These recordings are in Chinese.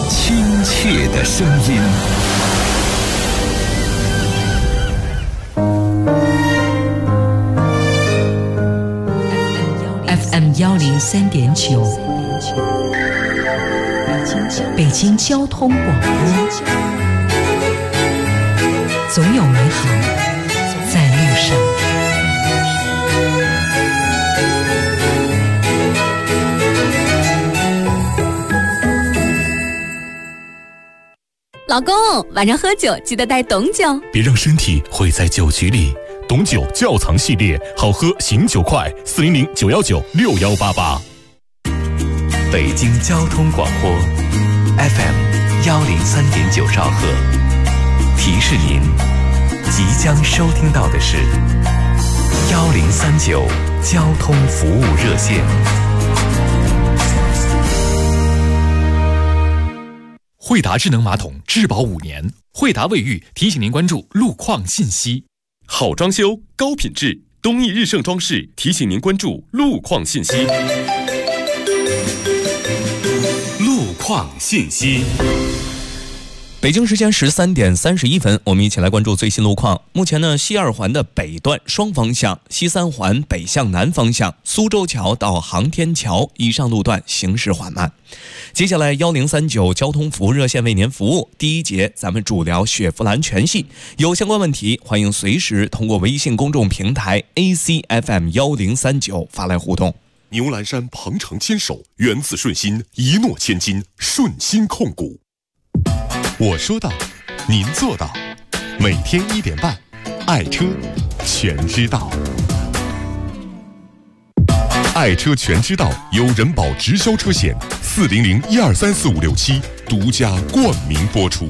亲切的声音。 FM 103.9，北京交通广播，总有美好在路上。 老公，晚上喝酒记得带董酒， 别让身体毁在酒局里。董酒窖藏系列，好喝醒酒快，400-919-6188。 北京交通广播 FM 103.9兆赫，提示您即将收听到的是1039交通服务热线。 惠达智能马桶质保5年，惠达卫浴提醒您关注路况信息。 好装修高品质，东义日盛装饰提醒您关注路况信息。路况信息。 北京时间13点31分，我们一起来关注最新路况。目前呢，西2环的北段双方向，西3环北向南方向，苏州桥到航天桥以上路段行驶缓慢。接下来1039交通服务热线为您服务。第一节咱们主聊雪佛兰全系，有相关问题欢迎随时通过微信公众平台 ACFM 1039发来互动。 牛栏山鹏程牵手，源自顺心，一诺千金，顺心控股。我说到，您做到。每天1点半，爱车全知道。爱车全知道由人保直销车险400-1234567独家冠名播出。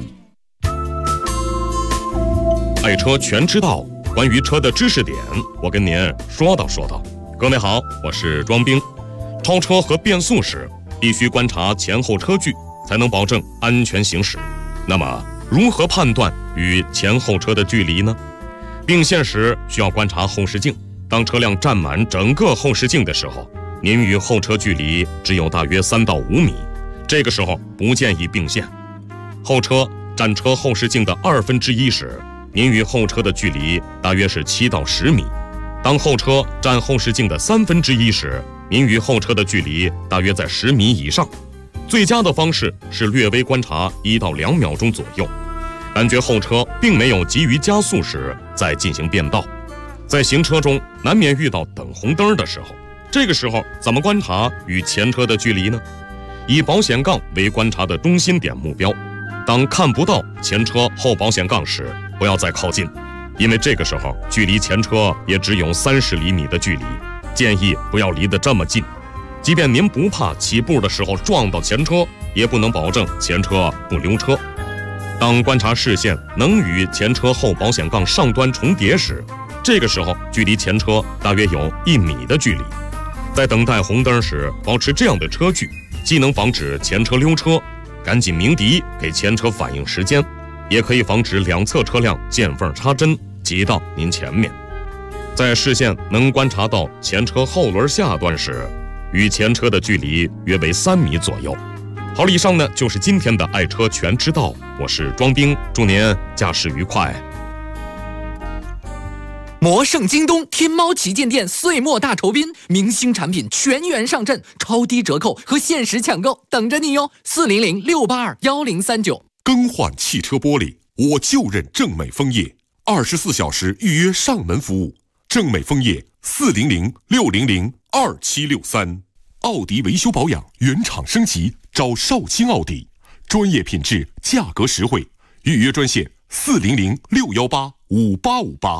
爱车全知道，关于车的知识点，我跟您说道说道。各位好，我是庄兵。超车和变速时，必须观察前后车距，才能保证安全行驶。那么，如何判断与前后车的距离呢？并线时需要观察后视镜。当车辆占满整个后视镜的时候，您与后车距离只有大约3到5米，这个时候不建议并线。后车占车后视镜的1/2时，您与后车的距离大约是7到10米。当后车占后视镜的1/3时，您与后车的距离大约在10米以上。最佳的方式是略微观察1到2秒钟左右，感觉后车并没有急于加速时，再进行变道。在行车中难免遇到等红灯的时候，这个时候怎么观察与前车的距离呢？以保险杠为观察的中心点目标，当看不到前车后保险杠时，不要再靠近，因为这个时候距离前车也只有30厘米的距离，建议不要离得这么近。即便您不怕起步的时候撞到前车，也不能保证前车不溜车。当观察视线能与前车后保险杠上端重叠时，这个时候距离前车大约有1米的距离。在等待红灯时保持这样的车距，既能防止前车溜车，赶紧鸣笛给前车反应时间，也可以防止两侧车辆见缝插针挤到您前面。在视线能观察到前车后轮下端时，与前车的距离约为3米左右。好了，以上呢就是今天的爱车全知道，我是庄兵，祝您驾驶愉快。 魔圣京东天猫旗舰店岁末大酬宾，明星产品全员上阵，超低折扣和限时抢购等着你哟！400-682-1039。 更换汽车玻璃，我就认正美枫叶，24小时预约上门服务。正美枫叶400-600-2763。奥迪维修保养原厂升级，找绍兴奥迪，专业品质，价格实惠。预约专线400-618-5858。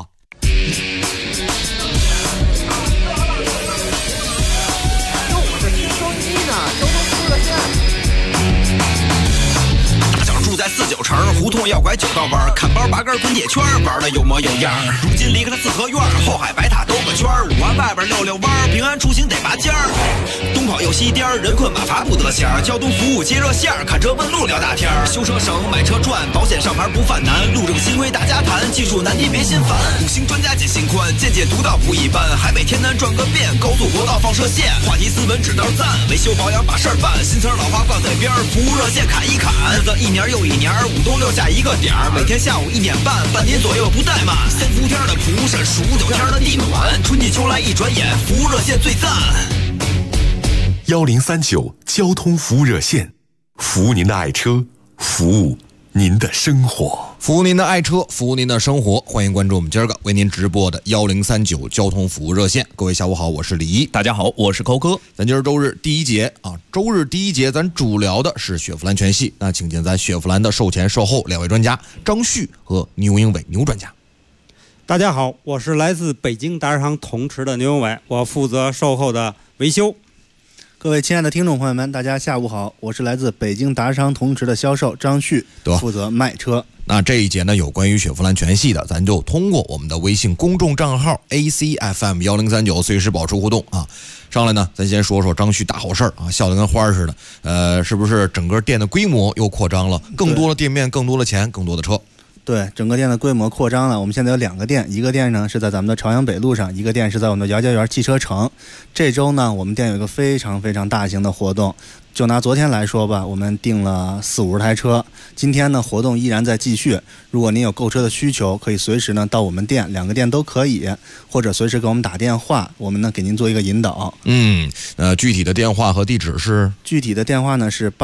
在49城胡同要拐9道弯，看包拔根滚铁圈，玩的有模有样。如今离开了四合院，后海白塔兜个圈，5环外边溜弯，平安出行得拔尖儿。东跑又西颠，人困马乏不得闲。交通服务接热线，看车问路聊大天。修车省，买车赚，保险上牌不犯难。路政新规大家谈，技术难题别心烦。5星专家解心宽，见解独到不一般。海北天南转个遍，高速国道放射线。话题斯文指道赞，维修保养把事儿办。新词老话挂嘴边，服务热线砍一砍。 一年又一年，五都留下一个点儿。每天下午1点半，半点左右不怠慢。三伏天的蒲扇，数9天的地暖，春季秋来一转眼，服务热线最赞。 1039交通服务热线，服务您的爱车，服务您的生活， 服务您的爱车，服务您的生活。欢迎关注我们今儿个为您直播的1039交通服务热线。各位下午好，我是李一， 大家好，我是高哥。 咱今儿周日第一节啊，周日第一节咱主聊的是雪佛兰全系。那请见咱雪佛兰的售前售后2位专家张旭和牛英伟牛专家。 大家好，我是来自北京达世行同驰的牛英伟，我负责售后的维修。 各位亲爱的听众朋友们，大家下午好，我是来自北京达世行同驰的销售张旭，负责卖车。 那这一节呢，有关于雪佛兰全系的，咱就通过我们的微信公众账号 ACFM1039随时保持互动啊。上来呢，咱先说说张旭大好事儿啊，笑得跟花似的。是不是整个店的规模又扩张了？更多的店面，更多的钱，更多的车。 对，整个店的规模扩张了。我们现在有2个店，一个店呢是在咱们的朝阳北路上，一个店是在我们的姚家园汽车城。这周呢，我们店有一个非常非常大型的活动，就拿昨天来说吧，我们订了40-50台车。今天呢，活动依然在继续。如果您有购车的需求，可以随时呢到我们店，2个店都可以，或者随时给我们打电话，我们呢给您做一个引导。 具体的电话和地址是？具体的电话呢是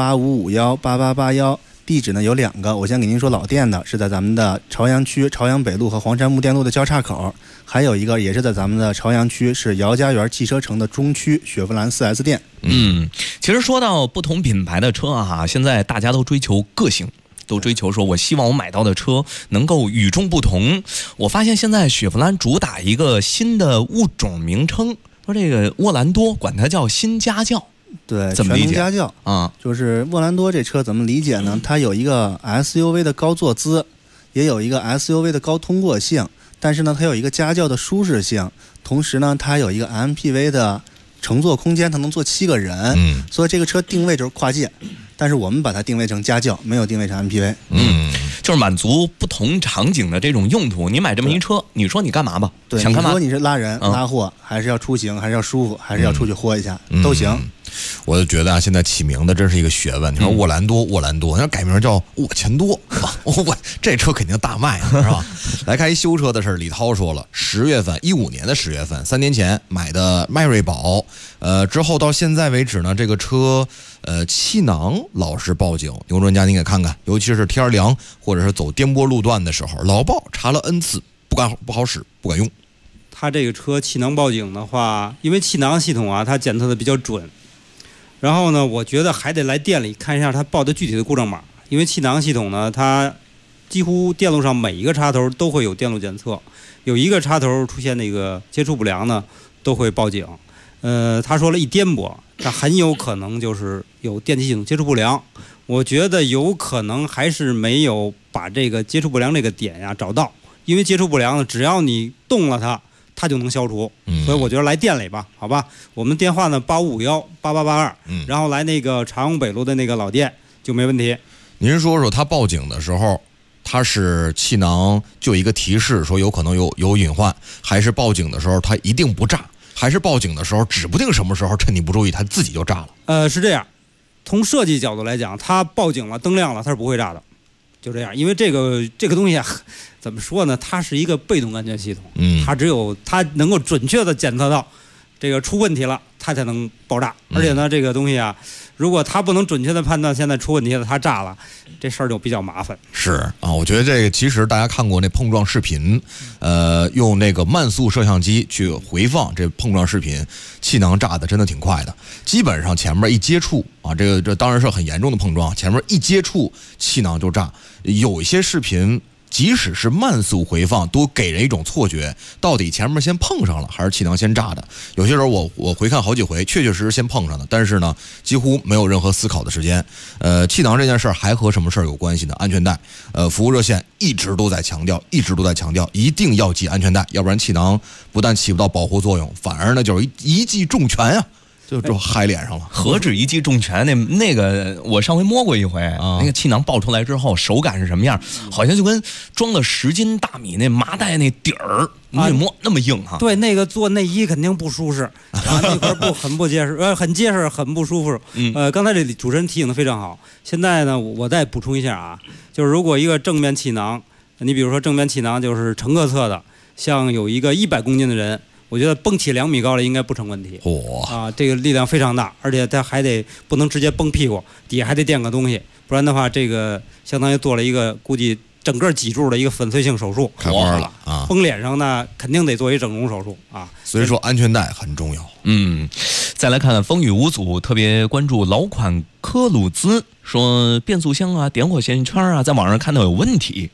85518881。地址呢有2个，我先给您说老店的，是在咱们的朝阳区朝阳北路和黄山木店路的交叉口，还有一个也是在咱们的朝阳区，是姚家园汽车城的中区雪佛兰 4S 店。 其实说到不同品牌的车啊，现在大家都追求个性，都追求说我希望我买到的车能够与众不同。我发现现在雪佛兰主打一个新的物种名称，说这个沃兰多管它叫新家轿。 对， 怎么理解？ 全能家轿啊， 就是沃兰多这车怎么理解呢？它有一个 SUV 的高坐姿，也有一个 SUV 的高通过性，但是呢，它有一个家轿的舒适性，同时呢，它有一个 MPV 的乘坐空间，它能坐7个人。所以这个车定位就是跨界，但是我们把它定位成家轿，没有定位成 MPV。 就是满足不同场景的这种用途。你买这么一车，你说你干嘛吧？ 对， 想干嘛？ 你说你是拉人、拉货，还是要出行，还是要舒服，还是要出去豁一下，都行。 我就觉得啊，现在起名的真是一个学问。你说沃兰多，你要改名叫沃钱多，我这车肯定大卖，是吧？来看一修车的事，李涛说了，10月份，15年的10月份，3年前买的迈锐宝，之后到现在为止呢，这个车气囊老是报警。牛专家您给看看，尤其是天凉或者是走颠簸路段的时候，老报，查了 N 次，不好使，不敢用。 它这个车气囊报警的话，因为气囊系统啊，它检测的比较准。然后呢，我觉得还得来店里看一下它报的具体的故障码，因为气囊系统呢，它几乎电路上每一个插头都会有电路检测，有一个插头出现那个接触不良呢，都会报警。他说了一颠簸，它很有可能就是有电气系统接触不良。我觉得有可能还是没有把这个接触不良这个点呀找到，因为接触不良呢，只要你动了它就能消除。所以我觉得来店里吧，好吧，我们电话呢85518882，然后来那个朝阳北路的那个老店就没问题。 您说说他报警的时候，他是气囊就一个提示说有可能有隐患，还是报警的时候他一定不炸，还是报警的时候指不定什么时候趁你不注意他自己就炸了？ 是这样，从设计角度来讲，他报警了灯亮了，他是不会炸的，就这样。因为这个东西啊，怎么说呢？它是一个被动安全系统，它只有它能够准确的检测到这个出问题了，它才能爆炸。而且呢，这个东西啊，如果它不能准确的判断现在出问题了，它炸了，这事儿就比较麻烦。 是啊，我觉得这个其实大家看过那碰撞视频，用那个慢速摄像机去回放这碰撞视频，气囊炸的真的挺快的。基本上前面一接触啊，这当然是很严重的碰撞，前面一接触气囊就炸。有一些视频即使是慢速回放，都给人一种错觉，到底前面先碰上了还是气囊先炸的。有些时候我回看好几回，确实先碰上的，但是呢，几乎没有任何思考的时间。气囊这件事儿还和什么事儿有关系呢？安全带。服务热线一直都在强调，一定要系安全带，要不然气囊不但起不到保护作用，反而呢就是一记重拳啊。 就嗨脸上了。 何止一记重拳，那个我上回摸过一回，那个气囊爆出来之后，手感是什么样？好像就跟装了10斤大米那麻袋那底儿，你摸那么硬哈。 对，那个做内衣肯定不舒适，那块很不结实，很结实，很不舒服。刚才这主持人提醒的非常好。现在呢，我再补充一下啊，就是如果一个正面气囊，你比如说正面气囊就是乘客侧的，像有一个100公斤的人。我觉得蹦起2米高了应该不成问题。这个力量非常大，而且他还得不能直接崩屁股，底下还得垫个东西，不然的话，这个相当于做了一个估计整个脊柱的一个粉碎性手术， 开花了啊！ 崩脸上呢，肯定得做一整容手术啊。 所以说安全带很重要。 再来看风雨无阻，特别关注老款科鲁兹，说变速箱啊、点火线圈啊，在网上看到有问题。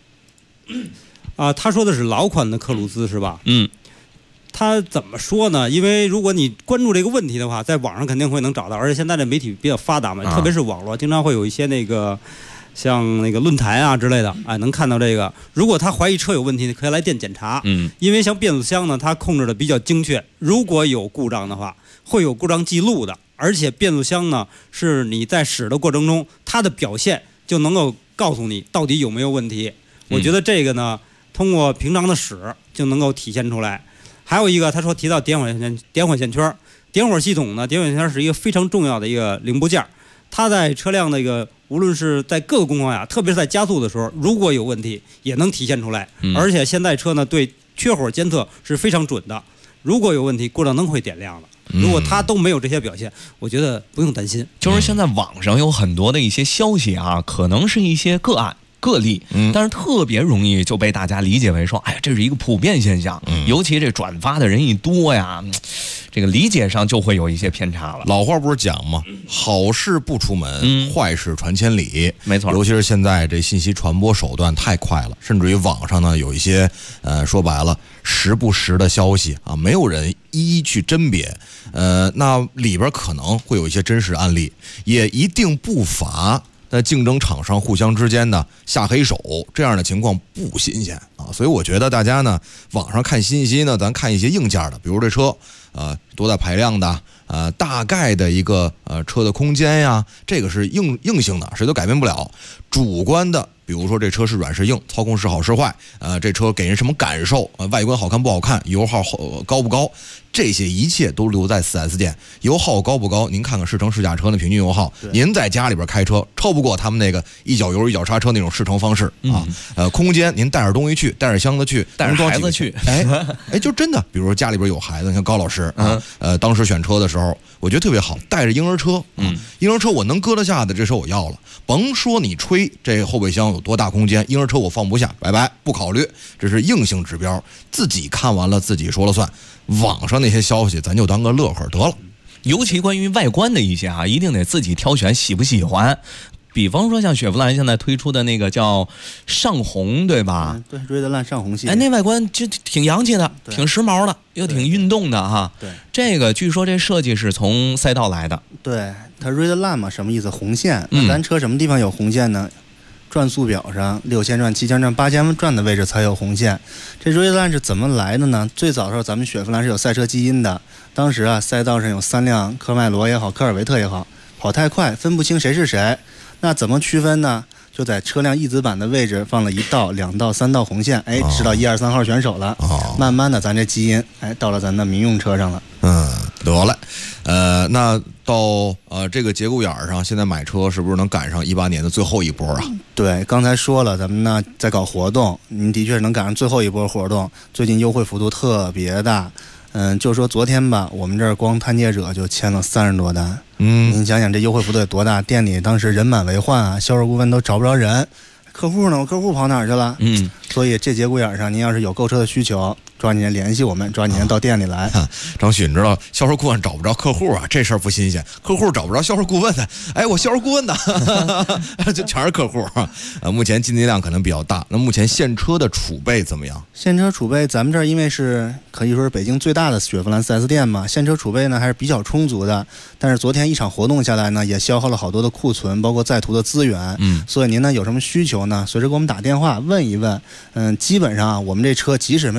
他说的是老款的科鲁兹是吧？他怎么说呢？因为如果你关注这个问题的话，在网上肯定会能找到，而且现在的媒体比较发达嘛，特别是网络，经常会有一些那个像那个论坛啊之类的，能看到这个。如果他怀疑车有问题，你可以来店检查。因为像变速箱呢，它控制的比较精确，如果有故障的话，会有故障记录的。而且变速箱呢，是你在使的过程中，它的表现就能够告诉你到底有没有问题。我觉得这个呢，通过平常的使就能够体现出来。还有一个，他说提到点火线圈，点火系统呢，点火线圈是一个非常重要的一个零部件，它在车辆那个无论是在各个工况下，特别是在加速的时候，如果有问题也能体现出来。而且现在车呢对缺火监测是非常准的，如果有问题，故障灯会点亮的。如果它都没有这些表现，我觉得不用担心。 就是现在网上有很多的一些消息啊，可能是一些个案。个例，但是特别容易就被大家理解为说，哎呀，这是一个普遍现象，尤其这转发的人一多呀，这个理解上就会有一些偏差了。 老话不是讲吗？好事不出门，坏事传千里。 没错， 尤其是现在这信息传播手段太快了，甚至于网上呢有一些说白了实不实的消息啊，没有人一一去甄别。那里边可能会有一些真实案例，也一定不乏那竞争厂商互相之间呢下黑手，这样的情况不新鲜啊。所以我觉得大家呢网上看信息呢，咱看一些硬件的，比如这车多大排量的，大概的一个车的空间呀，这个是硬性的，谁都改变不了。主观的，比如说这车是软是硬，操控是好是坏，这车给人什么感受，外观好看不好看，油耗高不高，这些一切都留在 4S 店。油耗高不高，您看看试乘试驾车的平均油耗，您在家里边开车超不过他们那个一脚油一脚刹车那种试乘方式啊。空间您带着东西去，带着箱子去， 带着孩子去， 哎，就真的，比如说家里边有孩子，像高老师当时选车的时候，我觉得特别好，带着婴儿车，婴儿车我能搁得下的，这车我要了，甭说你吹这后备箱有多大空间，婴儿车我放不下，拜拜，不考虑，这是硬性指标，自己看完了自己说了算，网上那些消息咱就当个乐呵得了。 尤其关于外观的一些一定得自己挑选喜不喜欢。比方说像雪佛兰现在推出的那个叫上红，对吧？ 对，瑞德兰上红系。 那外观就挺洋气的，挺时髦的，又挺运动的哈。 对， 这个据说这设计是从赛道来的。 对，它瑞德兰嘛，什么意思？红线。那咱车什么地方有红线呢？转速表上6000转、7000转、8000转的位置才有红线。这瑞德兰是怎么来的呢？最早的时候，咱们雪佛兰是有赛车基因的。当时赛道上有3辆科迈罗也好，科尔维特也好，跑太快，分不清谁是谁。那怎么区分呢？就在车辆翼子板的位置放了1道、2道、3道红线，知道1、2、3号选手了。慢慢的，咱这基因到了咱的民用车上了。 得了，那到这个节骨眼上，现在买车是不是能赶上18年的最后一波啊？ 对，刚才说了，咱们呢在搞活动，您的确是能赶上最后一波活动，最近优惠幅度特别大。就说昨天吧，我们这儿光探界者就签了30多单。您想想这优惠幅度有多大？店里当时人满为患啊，销售顾问都找不着人，客户呢？我客户跑哪儿去了？所以这节骨眼上，您要是有购车的需求，抓紧联系我们，抓紧到店里来。 张旭，你知道销售顾问找不着客户啊，这事儿不新鲜。客户找不着销售顾问的，我销售顾问的，就全是客户啊。目前进店量可能比较大。那目前现车的储备怎么样？ 现车储备，咱们这儿因为是可以说是北京最大的雪佛兰 4S 店嘛，现车储备呢还是比较充足的。但是昨天一场活动下来呢，也消耗了好多的库存，包括在途的资源。所以您呢有什么需求呢？随时给我们打电话问一问。基本上我们这车即使没有现车，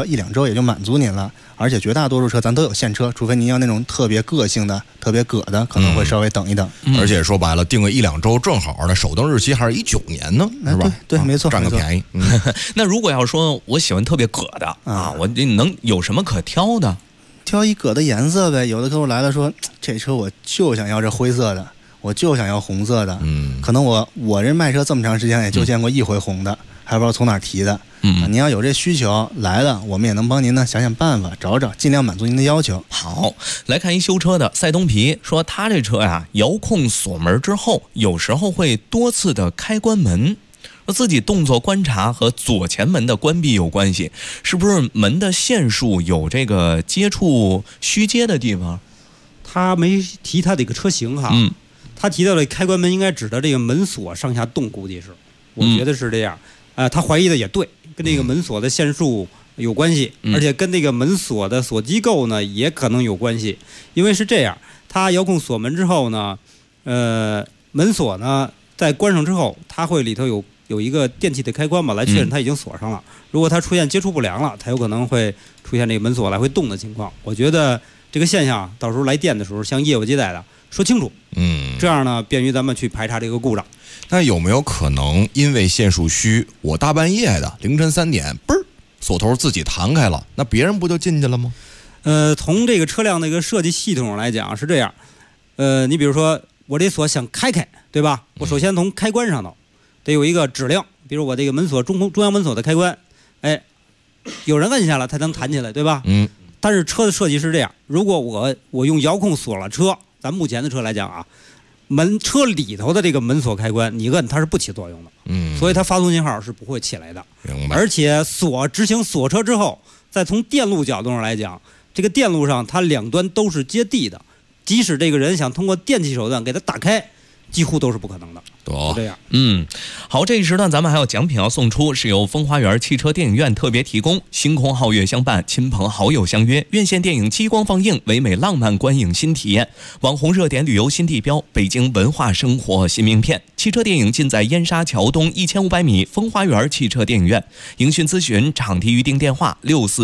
个1-2周也就满足您了。而且绝大多数车咱都有现车，除非您要那种特别个性的、特别葛的，可能会稍微等一等。 而且说白了，定个1-2周正好的，首登日期还是19年呢，是吧？ 对，没错， 占个便宜。 那如果要说我喜欢特别葛的我能有什么可挑的？ 挑一葛的颜色呗。有的客户来了说，这车我就想要这灰色的，我就想要红色的。可能我这卖车这么长时间，也就见过一回红的，还不知道从哪儿提的。您要有这需求来了，我们也能帮您呢想想办法，找尽量满足您的要求。 好，来看一修车的赛东皮说，他这车呀，遥控锁门之后，有时候会多次的开关门。自己动作观察和左前门的关闭有关系，是不是门的线数有这个接触虚接的地方？ 他没提他这个车型哈，他提到的开关门应该指的这个门锁上下动，估计是，我觉得是这样。他怀疑的也对，跟这个门锁的线数有关系，而且跟那个门锁的锁机构呢也可能有关系。因为是这样，他遥控锁门之后呢，门锁呢在关上之后，它会里头有一个电器的开关吧，来确认它已经锁上了。如果它出现接触不良了，它有可能会出现这个门锁来回动的情况。我觉得这个现象到时候来电的时候，向业务接待的说清楚，这样呢便于咱们去排查这个故障。 那有没有可能因为线数虚，我大半夜的凌晨3点，嘣儿锁头自己弹开了，那别人不就进去了吗？ 从这个车辆的一个设计系统来讲是这样，你比如说我这锁想开，对吧？我首先从开关上头得有一个指令，比如我这个门锁中央门锁的开关，有人摁下了它能弹起来，对吧？但是车的设计是这样，如果我用遥控锁了车，咱目前的车来讲啊，车里头的这个门锁开关你摁它是不起作用的，所以它发送信号是不会起来的。 明白。 而且执行锁车之后，再从电路角度上来讲，这个电路上它两端都是接地的，即使这个人想通过电气手段给它打开，几乎都是不可能的。就这样。 好，这一时段咱们还有奖品要送出，是由风花园汽车电影院特别提供，星空皓月相伴，亲朋好友相约，院线电影激光放映，唯美浪漫观影新体验，网红热点旅游新地标，北京文化生活新名片。汽车电影尽在燕莎桥东1500米风花园汽车电影院。营讯咨询场地预订电话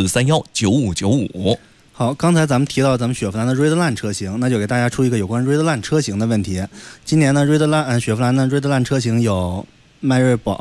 6431959595。 好，刚才咱们提到咱们雪佛兰的 Redline 车型，那就给大家出一个有关 Redline 车型的问题。今年呢雪佛兰的 Redline 车型有迈锐宝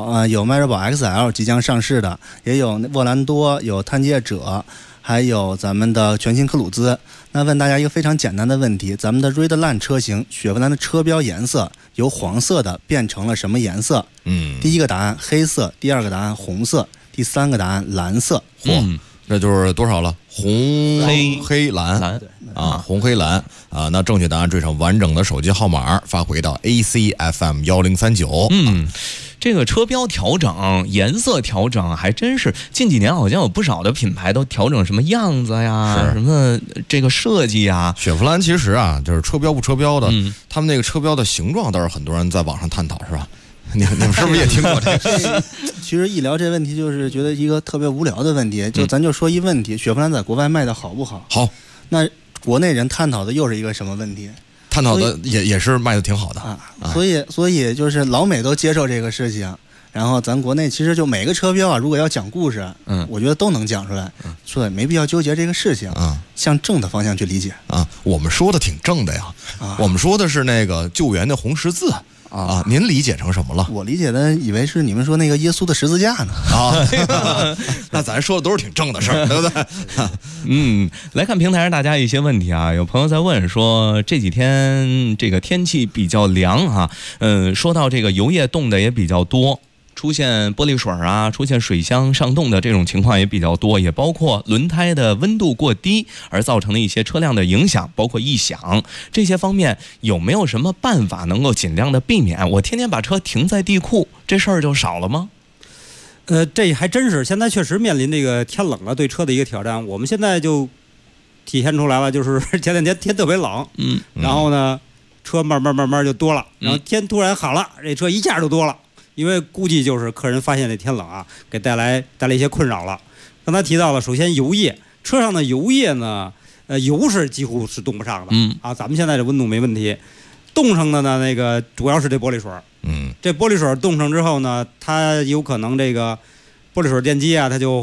XL 即将上市的，也有沃兰多，有探界者，还有咱们的全新科鲁兹。那问大家一个非常简单的问题，咱们的 Redline 车型雪佛兰的车标颜色由黄色的变成了什么颜色？第一个答案黑色，第二个答案红色，第三个答案蓝色。 那就是多少了？红黑蓝红黑蓝啊！那正确答案缀上完整的手机号码，发回到 ACFM 1039。 这个车标调整、颜色调整，还真是近几年好像有不少的品牌都调整什么样子呀，什么这个设计呀。 雪佛兰其实啊，就是车标不车标的，他们那个车标的形状倒是很多人在网上探讨，是吧？你们是不是也听过这个？ 其实一聊这问题，就是觉得一个特别无聊的问题。咱就说一问题，雪佛兰在国外卖的好不好？ 好。 那国内人探讨的又是一个什么问题？ 探讨的也是卖的挺好的啊。 所以就是老美都接受这个事情，然后咱国内其实就每个车标啊，如果要讲故事，我觉得都能讲出来，所以没必要纠结这个事情，向正的方向去理解啊。我们说的挺正的呀，我们说的是那个救援的红十字。您理解成什么了？ 我理解的以为是你们说那个耶稣的十字架呢。 那咱说的都是挺正的事儿，对不对？ 来看平台上大家一些问题啊，有朋友在问说这几天这个天气比较凉啊，说到这个油液冻的也比较多。出现玻璃水啊，出现水箱上冻的这种情况也比较多，也包括轮胎的温度过低而造成的一些车辆的影响，包括异响，这些方面有没有什么办法能够尽量的避免？我天天把车停在地库，这事儿就少了吗？ 这还真是，现在确实面临这个天冷了对车的一个挑战。我们现在就体现出来了，就是前两天天特别冷，然后呢，车慢慢就多了，然后天突然好了，这车一下就多了。因为估计就是客人发现这天冷啊，给带来一些困扰了。刚才提到了，首先油液，车上的油液呢，油是几乎是冻不上的，咱们现在这温度没问题，冻上的呢，那个主要是这玻璃水，这玻璃水冻上之后呢，它有可能这个玻璃水电机啊，它就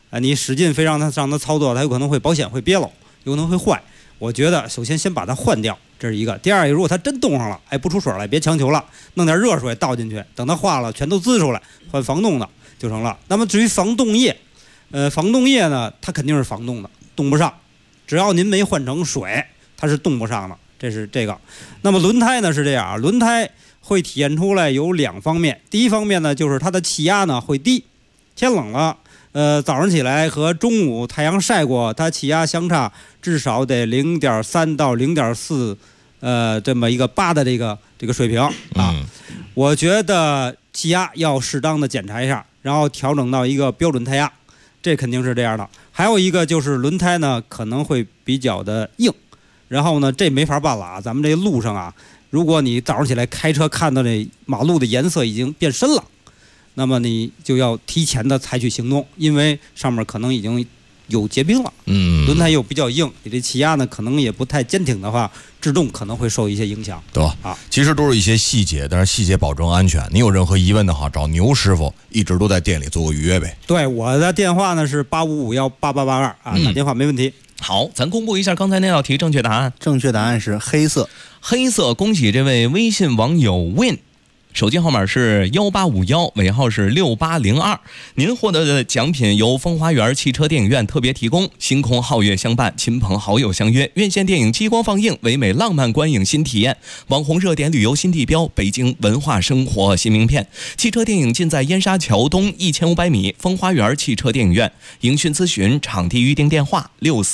你使劲非让它操作，它有可能会保险会憋漏，有可能会坏。我觉得首先把它换掉，这是一个。第二个，如果它真冻上了，不出水来，别强求了，弄点热水倒进去，等它化了全都滋出来，换防冻的就成了。那么至于防冻液，防冻液呢，它肯定是防冻的，冻不上，只要您没换成水，它是冻不上的，这是这个。那么轮胎呢是这样，轮胎会体现出来有2方面，第一方面呢就是它的气压呢会低，天冷了。早上起来和中午太阳晒过，它气压相差至少得0.3到0.4，这么一个8的这个水平啊。我觉得气压要适当的检查一下，然后调整到一个标准胎压，这肯定是这样的。还有一个就是轮胎呢可能会比较的硬，然后呢这没法办了啊，咱们这路上啊，如果你早上起来开车看到这马路的颜色已经变深了，那么你就要提前的采取行动，因为上面可能已经有结冰了。轮胎又比较硬，你这气压呢可能也不太坚挺的话，制动可能会受一些影响。 对啊，其实都是一些细节，但是细节保证安全。你有任何疑问的话，找牛师傅，一直都在店里做个预约呗。 对， 我的电话呢是85518882啊，打电话没问题。 好，咱公布一下刚才那道题正确答案。 正确答案是黑色。 黑色，恭喜这位微信网友 Win。手机号码是1851，尾号是6802。您获得的奖品由风花园汽车电影院特别提供，星空皓月相伴，亲朋好友相约，院线电影激光放映，唯美浪漫观影新体验，网红热点旅游新地标，北京文化生活新名片。汽车电影尽在燕莎桥东1500米风花园汽车电影院。影讯咨询场地预订电话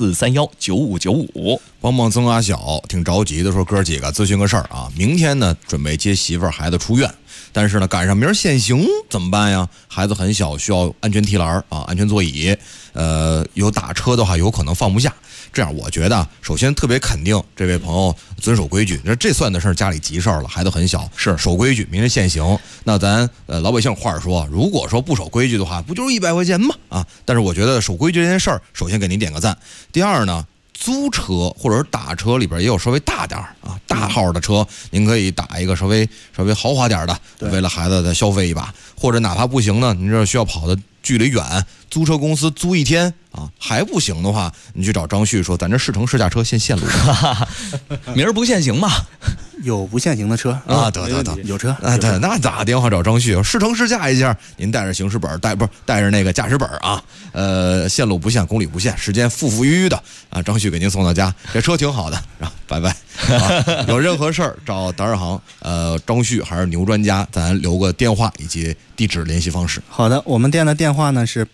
6431959595。 帮帮曾阿小挺着急的说，哥几个咨询个事儿啊，明天呢准备接媳妇儿孩子出院，但是呢赶上明儿限行怎么办呀？孩子很小，需要安全提篮啊，安全座椅，有打车的话有可能放不下。这样我觉得首先特别肯定这位朋友遵守规矩，这算的是家里急事儿了，孩子很小，是守规矩，明天限行。那咱老百姓话说，如果说不守规矩的话，不就是100块钱吗？啊，但是我觉得守规矩这件事儿，首先给您点个赞。第二呢，租车或者是打车里边也有稍微大点啊，大号的车，您可以打一个稍微豪华点的，为了孩子再消费一把。或者哪怕不行呢，您这需要跑的距离远，租车公司租1天啊，还不行的话，你去找张旭说，咱这试乘试驾车限线路， 明儿不限行吗？ 有不限行的车啊，得有车啊，对，那打电话找张旭，试乘试驾一下，您带着行驶本，带着那个驾驶本啊，线路不限，公里不限，时间富裕的啊，张旭给您送到家，这车挺好的啊，拜拜。啊，有任何事儿找达尔行，张旭还是牛专家，咱留个电话以及地址联系方式。 好的，我们店的电话呢是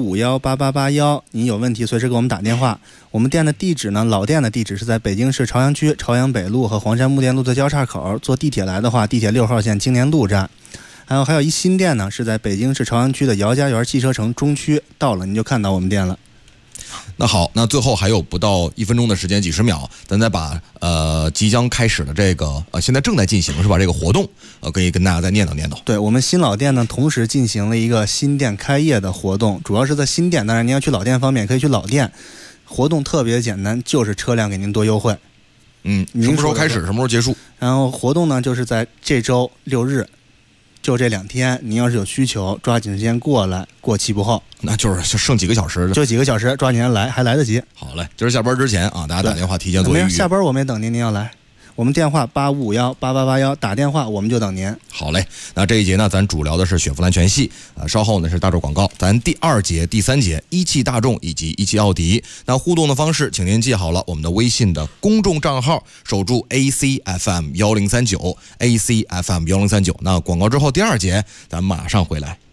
85518881，您有问题随时给我们打电话。我们店的地址呢，老店的地址是在北京市朝阳区朝阳北路和黄山木店路的交叉口，坐地铁来的话，地铁6号线青年路站。还有一新店呢，是在北京市朝阳区的姚家园汽车城中区，到了您就看到我们店了。 那好，那最后还有不到1分钟的时间，几十秒，咱再把即将开始的这个现在正在进行是吧？这个活动可以跟大家再念叨。 对，我们新老店呢，同时进行了一个新店开业的活动，主要是在新店，当然您要去老店方面可以去老店。活动特别简单，就是车辆给您多优惠。 什么时候开始，什么时候结束？然后活动呢，就是在这周6日。就这2天，您要是有需求，抓紧时间过来，过期不候。 那就是剩几个小时， 就几个小时，抓紧来，还来得及。 好嘞，今儿下班之前啊，大家打电话提前做预约。 没事，下班我没等您，您要来，我们电话85518881，打电话我们就等您。 好嘞，那这一节呢，咱主聊的是雪佛兰全系稍后呢是大众广告，咱第2节、第3节一汽大众以及一汽奥迪。那互动的方式，请您记好了我们的微信的公众账号，守住 ACFM 1039 ACFM 1039。那广告之后第2节，咱马上回来。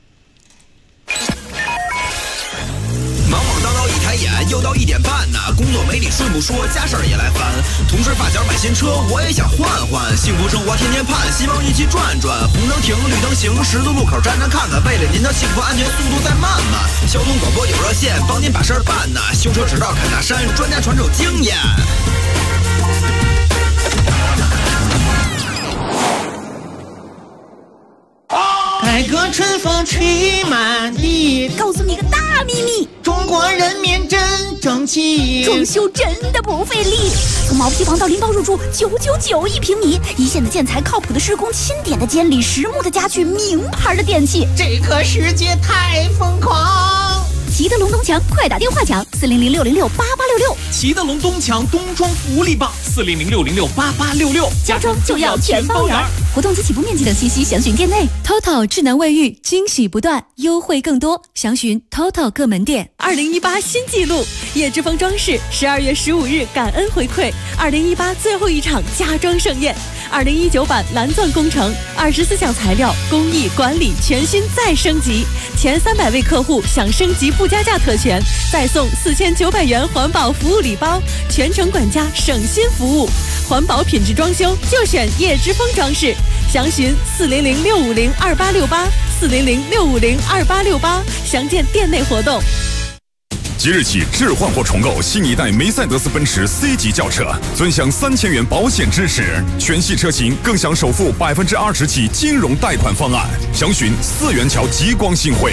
忙忙叨叨一抬眼，又到1点半呢，工作没理顺不说，家事儿也来烦。同事发小买新车，我也想换换，幸福生活天天盼，希望一起转转。红灯停，绿灯行，十字路口站站看看，为了您的幸福安全，速度再慢慢。交通广播有热线，帮您把事儿办呢。修车指道砍大山，专家传授经验。 改革春风吹满地， 告诉你个大秘密， 中国人民真争气， 装修真的不费力。从毛坯房到拎包入住，999一平米，一线的建材，靠谱的施工，钦点的监理，实木的家具，名牌的电器。 这个世界太疯狂， 齐德龙东墙，快打电话抢400-606-8866。 齐德龙东墙冬装福利棒，400-606-8866， 家装就要全包圆。活动及起步面积等信息详询店内。 TOTO 智能卫浴，惊喜不断，优惠更多，详询 TOTO 各门店。2018新纪录，叶之峰装饰12月15日感恩回馈2018最后一场家装盛宴，2019版蓝钻工程24项材料工艺管理全新再升级，前300位客户享升级不加价特权，再送4900元环保服务礼包，全程管家省心服务，环保品质装修就选叶之峰装饰，详询400-650-2868，400-650-2868，详见店内活动。 即日起置换或重购新一代梅赛德斯奔驰 C 级轿车，尊享3000元保险支持，全系车型更享首付20%起金融贷款方案。详询4元桥极光新汇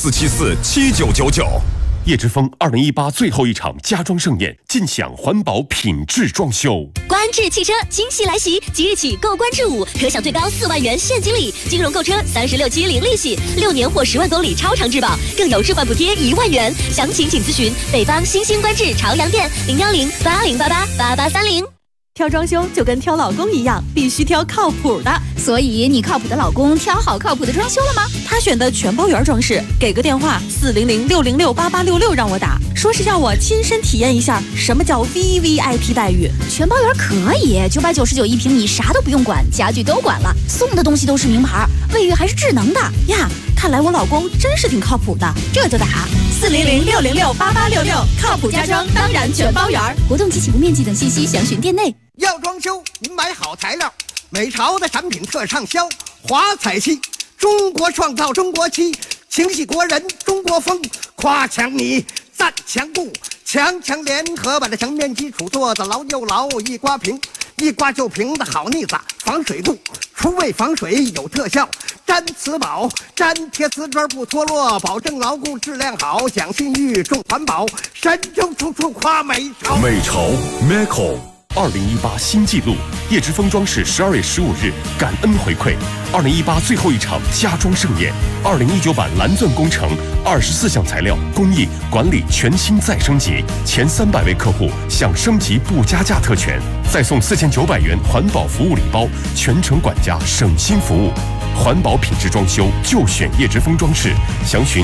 84747999。 叶之峰2018最后一场家装盛宴，尽享环保品质装修。 观致汽车惊喜来袭，即日起购观致5可享最高4万元现金礼，金融购车36期零利息，6年或10万公里超长质保，更有置换补贴1万元。详情请咨询北方新兴观致朝阳店01080888830。 挑装修就跟挑老公一样，必须挑靠谱的。 所以你靠谱的老公挑好靠谱的装修了吗？ 他选的全包圆装饰，给个电话400-606-8866让我打，说是要我亲身体验一下什么叫 VVIP 待遇。 全包圆可以，999一平米，啥都不用管，家具都管了，送的东西都是名牌，卫浴还是智能的呀。看来我老公真是挺靠谱的，这就打400-606-8866，靠谱家装当然全包圆。 活动及起步面积等信息详询店内。 要装修，您买好材料，美潮的产品特畅销，华彩漆，中国创造中国漆，情系国人中国风，夸强你赞强固，强强联合把这墙面基础做得牢又牢，一刮平，一刮就平的好腻子，防水度，除味防水有特效，粘瓷宝，粘贴瓷砖不脱落，保证牢固质量好，讲信誉重环保，神州处处夸美潮。 美潮 Meco。2018新纪录，叶之峰装饰12月15日感恩回馈2018最后一场家装盛宴，2019版蓝钻工程24项材料工艺管理全新再升级，前300位客户享升级不加价特权，再送4900元环保服务礼包，全程管家省心服务。环保品质装修就选叶之峰装饰，详询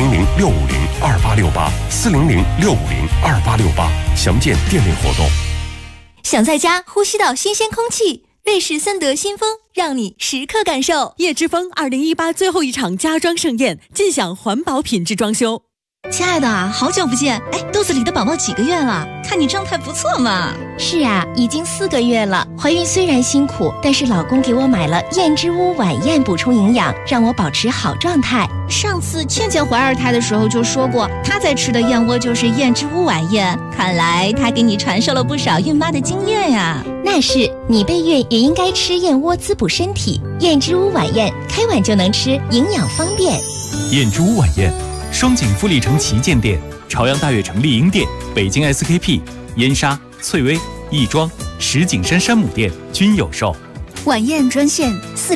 400-650-2868，400-650-2868，详见店内活动。 想在家呼吸到新鲜空气，瑞士森德新风让你时刻感受。叶之峰2018最后一场家装盛宴，尽享环保品质装修。 亲爱的，好久不见！哎，肚子里的宝宝几个月了？看你状态不错嘛。 是啊，已经4个月了。怀孕虽然辛苦，但是老公给我买了燕之屋晚宴补充营养，让我保持好状态。 上次倩倩怀2胎的时候就说过，她在吃的燕窝就是燕之屋晚宴。看来她给你传授了不少孕妈的经验呀。 那是，你备孕也应该吃燕窝滋补身体。燕之屋晚宴，开碗就能吃，营养方便。 燕之屋晚宴。双井富力城旗舰店、朝阳大悦城丽婴店、北京 SKP、燕莎、翠微、亦庄、石景山山姆店均有售。 晚宴专线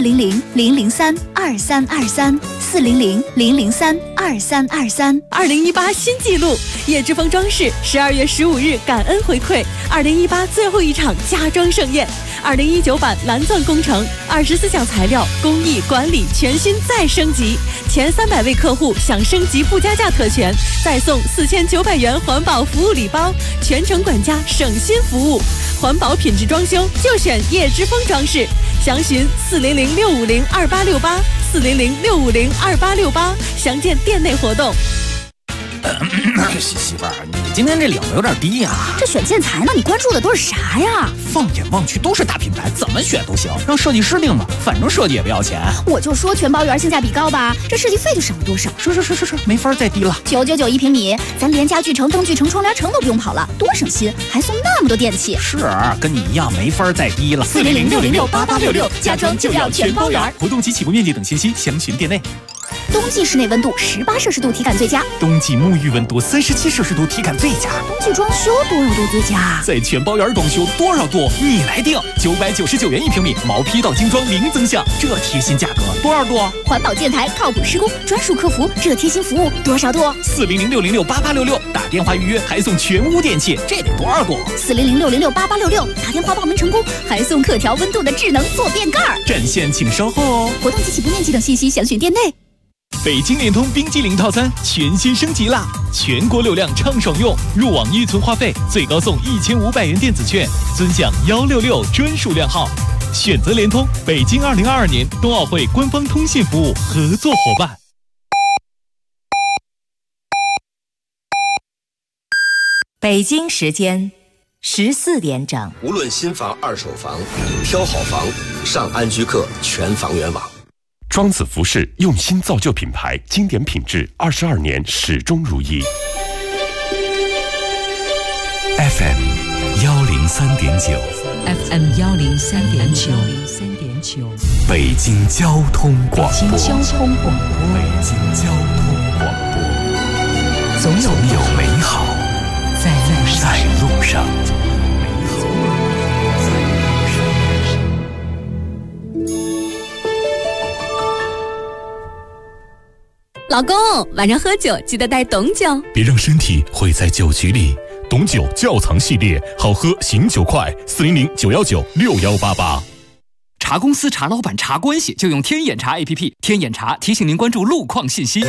400-003-2323，400-003-2323。 2018新纪录，叶之峰装饰12月15日感恩回馈2018最后一场家装盛宴，2019版蓝钻工程24项材料工艺管理全新再升级，前300位客户享升级不加价特权，再送4900元环保服务礼包，全程管家省心服务。环保品质装修就选叶之峰装饰，详询400-650-2868，400-650-2868，详见店内活动。 媳妇儿，你今天这领子有点低呀。 这选建材呢，你关注的都是啥呀？ 放眼望去都是大品牌，怎么选都行，让设计师定吧，反正设计也不要钱。 我就说全包圆性价比高吧，这设计费就省了多少？ 是，没法再低了。 999一平米，咱连家具城、灯具城、窗帘城都不用跑了，多省心，还送那么多电器。 是，跟你一样没法再低了。 400-606-8866，家装就要全包圆。 活动及起步面积等信息详询店内。 冬季室内温度18摄氏度体感最佳， 冬季沐浴温度37摄氏度体感最佳， 冬季装修多少度最佳？ 在全包园装修多少度你来定，999元1平米，毛坯到精装零增项，这贴心价格多少度？ 环保建材，靠谱施工，专属客服，这贴心服务多少度 ？400-606-8866，打电话预约还送全屋电器，这得多少度 ？400-606-8866，打电话报名成功还送可调温度的智能坐便盖。 占线请稍后哦。 活动及起步面积等信息详询店内。 北京联通冰激凌套餐全新升级啦！全国流量畅爽用，入网预存话费最高送1500元电子券，尊享166专属量号。选择联通，北京2022年冬奥会官方通信服务合作伙伴。 北京时间14点整。 无论新房、二手房，挑好房上安居客全房源网。 庄子服饰用心造就品牌，经典品质，22年始终如一。 FM 103.9 FM 103.9 北京交通广播。 北京交通广播。 北京交通广播。 总有美好在路上。 老公，晚上喝酒记得带董酒， 别让身体毁在酒局里。董酒窖藏系列，好喝醒酒快，400-919-6188。 茶公司、茶老板、茶关系，就用天眼茶 APP。天眼茶提醒您关注路况信息。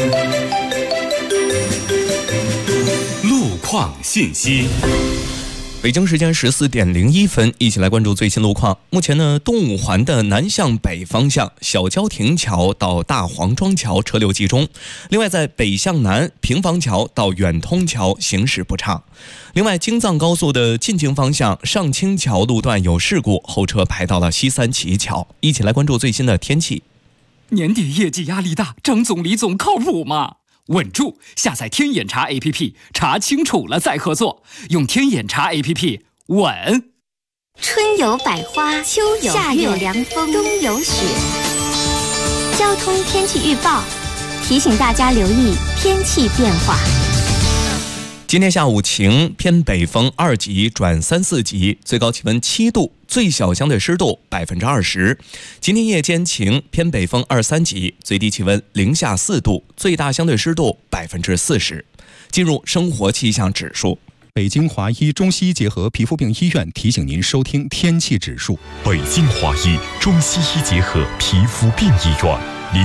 路况信息。 北京时间14点01分，一起来关注最新路况。目前呢，东五环的南向北方向小郊亭桥到大黄庄桥车流集中。另外，在北向南平房桥到远通桥行驶不畅。另外，京藏高速的进京方向上清桥路段有事故，后车排到了西三旗桥。一起来关注最新的天气。 年底业绩压力大，张总、李总靠谱吗？稳住！下载天眼查 APP， 查清楚了再合作。用天眼查 APP， 稳。 春有百花，秋有夏有凉风，冬有雪。交通天气预报提醒大家留意天气变化。 今天下午晴，偏北风2级转3、4级，最高气温7度，最小相对湿度20%。今天夜间晴，偏北风2、3级，最低气温零下4度，最大相对湿度40%。进入生活气象指数。 北京华医中西医结合皮肤病医院提醒您收听天气指数。 北京华医中西医结合皮肤病医院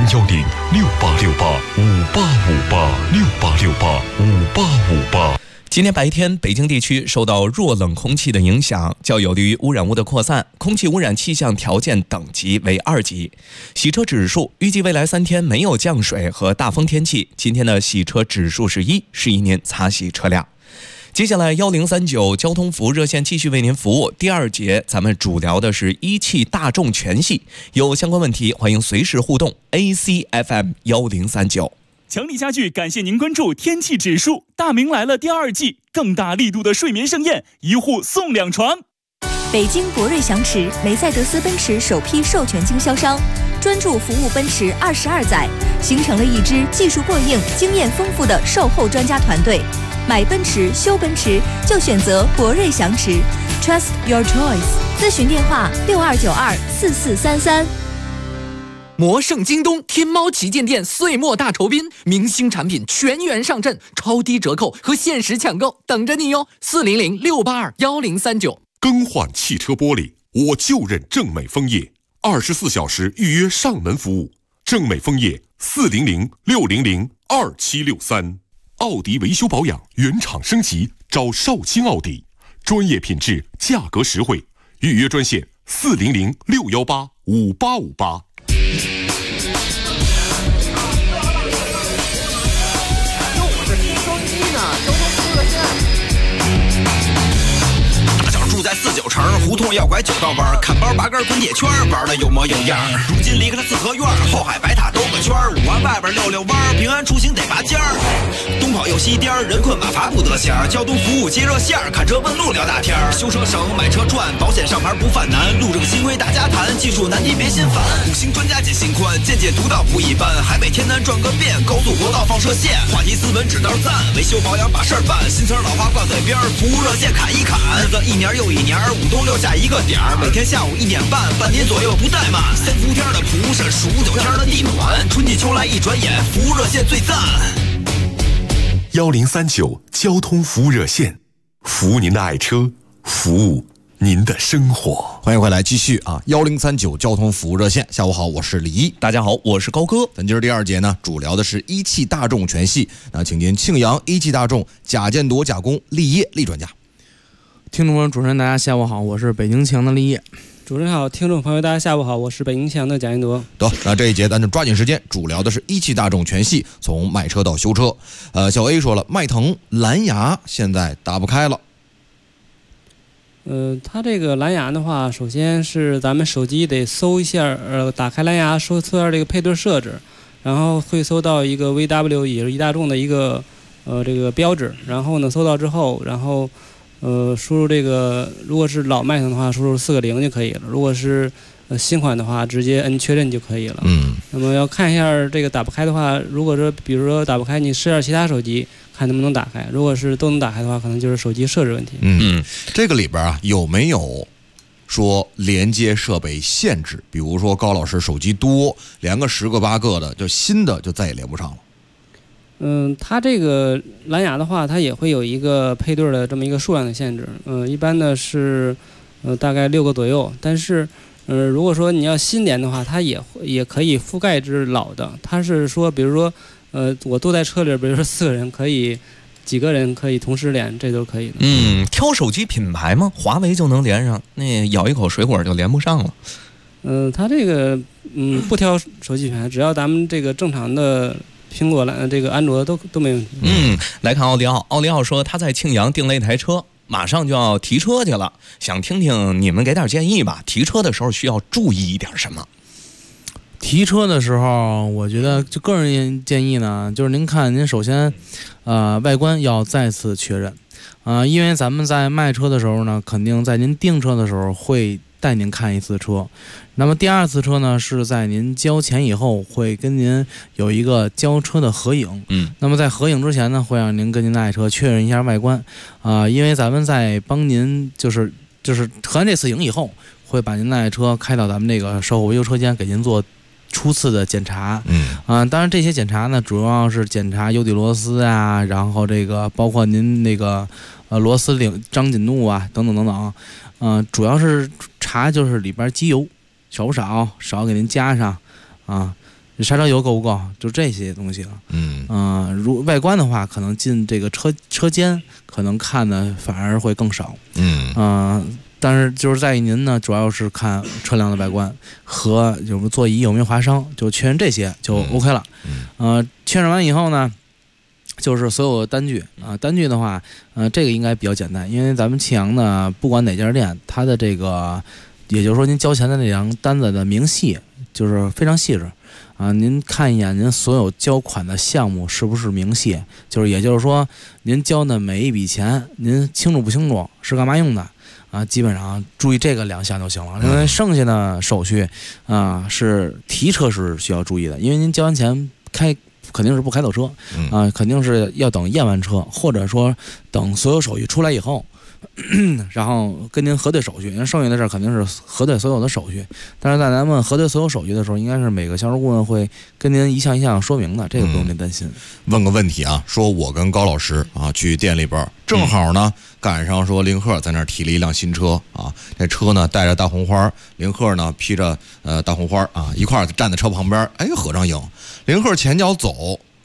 ，010-6868-5858，6868-5858。 今天白天，北京地区受到弱冷空气的影响，较有利于污染物的扩散，空气污染气象条件等级为2级。洗车指数预计未来3天没有降水和大风天气。今天的洗车指数是1，适宜您擦洗车辆。接下来1039交通服务热线继续为您服务。第2节咱们主聊的是一汽大众全系，有相关问题欢迎随时互动。ACFM 1039。 强力家具感谢您关注天气指数。大明来了第2季，更大力度的睡眠盛宴，1户送2床。 北京博瑞祥驰，梅赛德斯奔驰首批授权经销商，专注服务奔驰22载，形成了一支技术过硬、经验丰富的售后专家团队。买奔驰、修奔驰就选择博瑞祥驰 ，Trust your choice。咨询电话62924433。 魔圣京东天猫旗舰店岁末大酬宾，明星产品全员上阵，超低折扣和限时抢购等着你哟！400-682-1039。 更换汽车玻璃，我就认正美枫叶，24小时预约上门服务。正美枫叶400-600-2763。奥迪维修保养原厂升级，找少卿奥迪，专业品质，价格实惠。预约专线400-618-5858。 大小住在49城，胡同要拐9道弯，看包拔根滚铁圈，玩的有模有样。如今离开了四合院，后海白塔兜个圈，5环外边溜溜弯，平安出行得拔尖儿。东跑又西颠，人困马乏不得闲。交通服务接热线，看车问路聊大天。修车省，买车赚，保险上牌不犯难。路政新规大家谈，技术难题别心烦。5星专家解心宽，见解独到不一般。海北天南转个遍，高速国道放射线，话题斯文指道赞，维修保养把事儿办。新词老话挂嘴边，服务热线砍一砍。日子一年又一年，5冬6夏一个点儿，每天下午1点半，半点左右不怠慢。3伏天的蒲是数9天的地暖，春季秋来一转眼，服务热线最赞。 1039交通服务热线，服务您的爱车，服务您的生活。 欢迎回来，继续啊！1039交通服务热线，下午好，我是李一， 大家好，我是高哥。 咱今儿第2节呢，主聊的是一汽大众全系。那请您庆阳一汽大众贾建铎加工立业立专家。 听众朋友、主持人，大家下午好，我是北京庆阳的立业。 主持人好，听众朋友大家下午好，我是北京庆阳的贾建铎。 得，那这一节咱就抓紧时间，主聊的是一汽大众全系，从卖车到修车。小 A 说了，迈腾蓝牙现在打不开了。 它这个蓝牙的话，首先是咱们手机得搜一下，打开蓝牙搜一下这个配对设置，然后会搜到一个 VW， 也是一大众的一个这个标志，然后呢搜到之后，然后输入这个，如果是老迈腾的话，输入4个0就可以了；如果是新款的话，直接摁确认就可以了。那么要看一下这个打不开的话，如果说比如说打不开，你试下其他手机，看能不能打开。如果是都能打开的话，可能就是手机设置问题。 这个里边啊有没有说连接设备限制？比如说高老师手机多，连个10个8个的，就新的就再也连不上了。 它这个蓝牙的话，它也会有一个配对的这么一个数量的限制。一般的是大概6个左右。但是如果说你要新连的话，它也可以覆盖至老的。它是说，比如说我坐在车里，比如说4个人可以几个人可以同时连，这都可以的。 挑手机品牌吗？华为就能连上，那咬一口水果就连不上了。 它这个不挑手机品牌，只要咱们这个正常的苹果这个安卓都没问题。 来看奥迪奥，奥迪奥说他在庆阳订了一台车，马上就要提车去了，想听听你们给点建议吧。提车的时候需要注意一点什么？ 提车的时候，我觉得就个人建议呢，就是您看，您首先，外观要再次确认，因为咱们在卖车的时候呢，肯定在您订车的时候会带您看一次车，那么第2次车呢是在您交钱以后会跟您有一个交车的合影，那么在合影之前呢，会让您跟您的爱车确认一下外观，因为咱们在帮您就是合完这次影以后，会把您的爱车开到咱们这个售后维修车间给您做初次的检查。当然这些检查呢，主要是检查油底螺丝啊，然后这个包括您那个螺丝张紧度啊，等等等等。主要是查就是里边机油少不少，少给您加上刹车油够不够，就这些东西了。如外观的话，可能进这个车间可能看的反而会更少。但是就是在意您呢，主要是看车辆的外观和有没有座椅有没有划伤，就确认这些就 OK 了。确认完以后呢，就是所有的单据单据的话，这个应该比较简单，因为咱们庆阳呢，不管哪家店，它的这个，也就是说您交钱的那张单子的明细就是非常细致您看一眼您所有交款的项目是不是明细，就是也就是说您交的每一笔钱，您清楚不清楚，是干嘛用的基本上注意这个2项就行了。因为剩下的手续是提车是需要注意的，因为您交完钱肯定是不开走车肯定是要等验完车，或者说等所有手续出来以后然后跟您核对手续，因为剩下的事儿肯定是核对所有的手续。但是在咱们核对所有手续的时候，应该是每个销售顾问会跟您一项一项说明的，这个不用您担心。 问个问题说我跟高老师去店里边，正好呢赶上说林鹤在那儿提了一辆新车这车呢带着大红花，林鹤呢披着大红花一块儿站在车旁边，合张影。林鹤前脚走，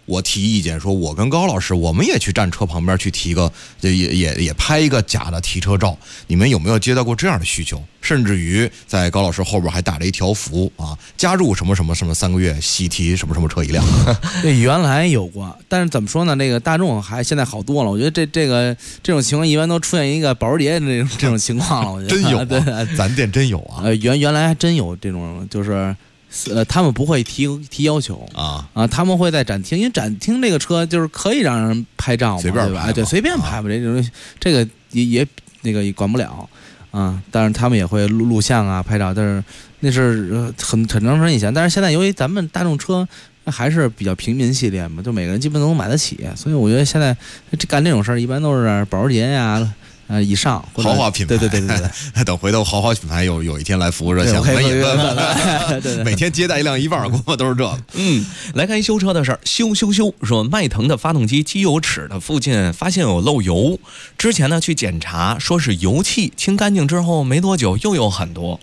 我提意见说，我跟高老师，我们也去站车旁边去提个，也拍一个假的提车照。你们有没有接到过这样的需求？甚至于在高老师后边还打了一条幅啊，加入什么什么什么3个月，喜提什么什么车一辆。 对，原来有过，但是怎么说呢？这个大众现在好多了。我觉得这种情况一般都出现一个保时捷这种情况了。我觉得真有、啊， 对， 咱店真有啊。 原来还真有这种，就是他们不会提要求啊，他们会在展厅，因为展厅这个车就是可以让人拍照嘛， 随便拍，对，随便拍吧。这个也那个也管不了啊，但是他们也会录像啊、拍照，但是那是很长时间以前。但是现在由于咱们大众车还是比较平民系列嘛，就每个人基本都能买得起，所以我觉得现在干这种事儿一般都是保时捷呀。以上豪华品牌， 对， 等回头豪华品牌有一天来服务热线，我们也问，每天接待一辆1万多，都是这个。 来看修车的事儿，修说迈腾的发动机机油尺的附近发现有漏油，之前呢去检查，说是油气，清干净之后没多久又有很多。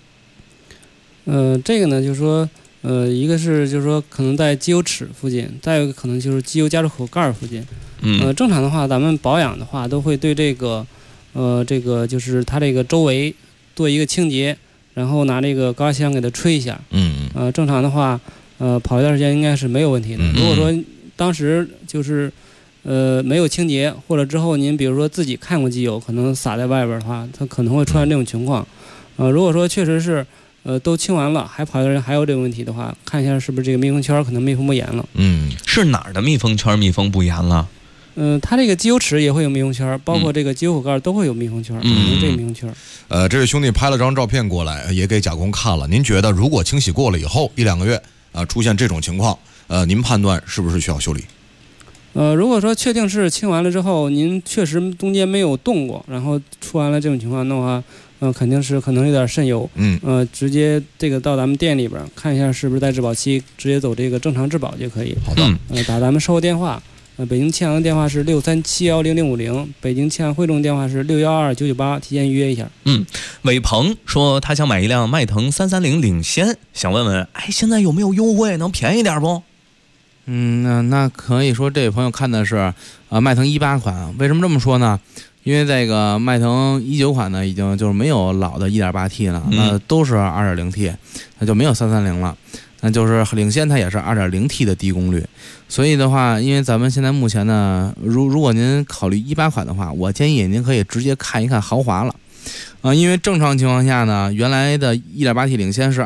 这个呢就是说，一个是就是说可能在机油尺附近，再有一个可能就是机油加热口盖附近。正常的话，咱们保养的话都会对这个就是它这个周围做一个清洁，然后拿这个高压枪给它吹一下。正常的话，跑一段时间应该是没有问题的。如果说当时就是没有清洁，或者之后您比如说自己看过机油，可能洒在外边的话，它可能会出现这种情况。如果说确实是都清完了，还跑一段时间还有这个问题的话，看一下是不是这个密封圈可能密封不严了。 是哪儿的密封圈密封不严了？ 它这个机油尺也会有密封圈，包括这个机油口盖都会有密封圈，这个密封圈。 这位兄弟拍了张照片过来，也给甲工看了。您觉得如果清洗过了以后1-2个月出现这种情况，您判断是不是需要修理？ 如果说确定是清完了之后，您确实中间没有动过，然后出完了这种情况的话，肯定是可能有点渗油。直接这个到咱们店里边看一下是不是在质保期，直接走这个正常质保就可以。 好的。 打咱们售后电话。北京庆阳的电话是6371050，北京庆阳汇众电话是612-998，提前预约一下。 伟鹏说他想买一辆迈腾330领先，想问问，现在有没有优惠，能便宜点不？ 那可以说这位朋友看的是迈腾18款，为什么这么说呢？因为这个迈腾19款呢，已经就是没有老的 1.8T 了，那都是 2.0T， 那就没有330了。那就是领先它也是 2.0T 的低功率，所以的话，因为咱们现在目前呢，如果您考虑18款的话，我建议您可以直接看一看豪华了，因为正常情况下呢，原来的 1.8T 领先是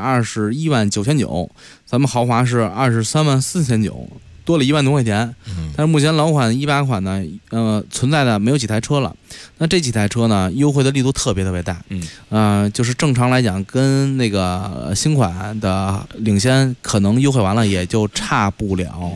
21.99000，咱们豪华是23.4900，多了1万多块钱。但是目前老款18款呢，存在的没有几台车了。那这几台车呢，优惠的力度特别大。就是正常来讲，跟那个新款的领先可能优惠完了也就差不了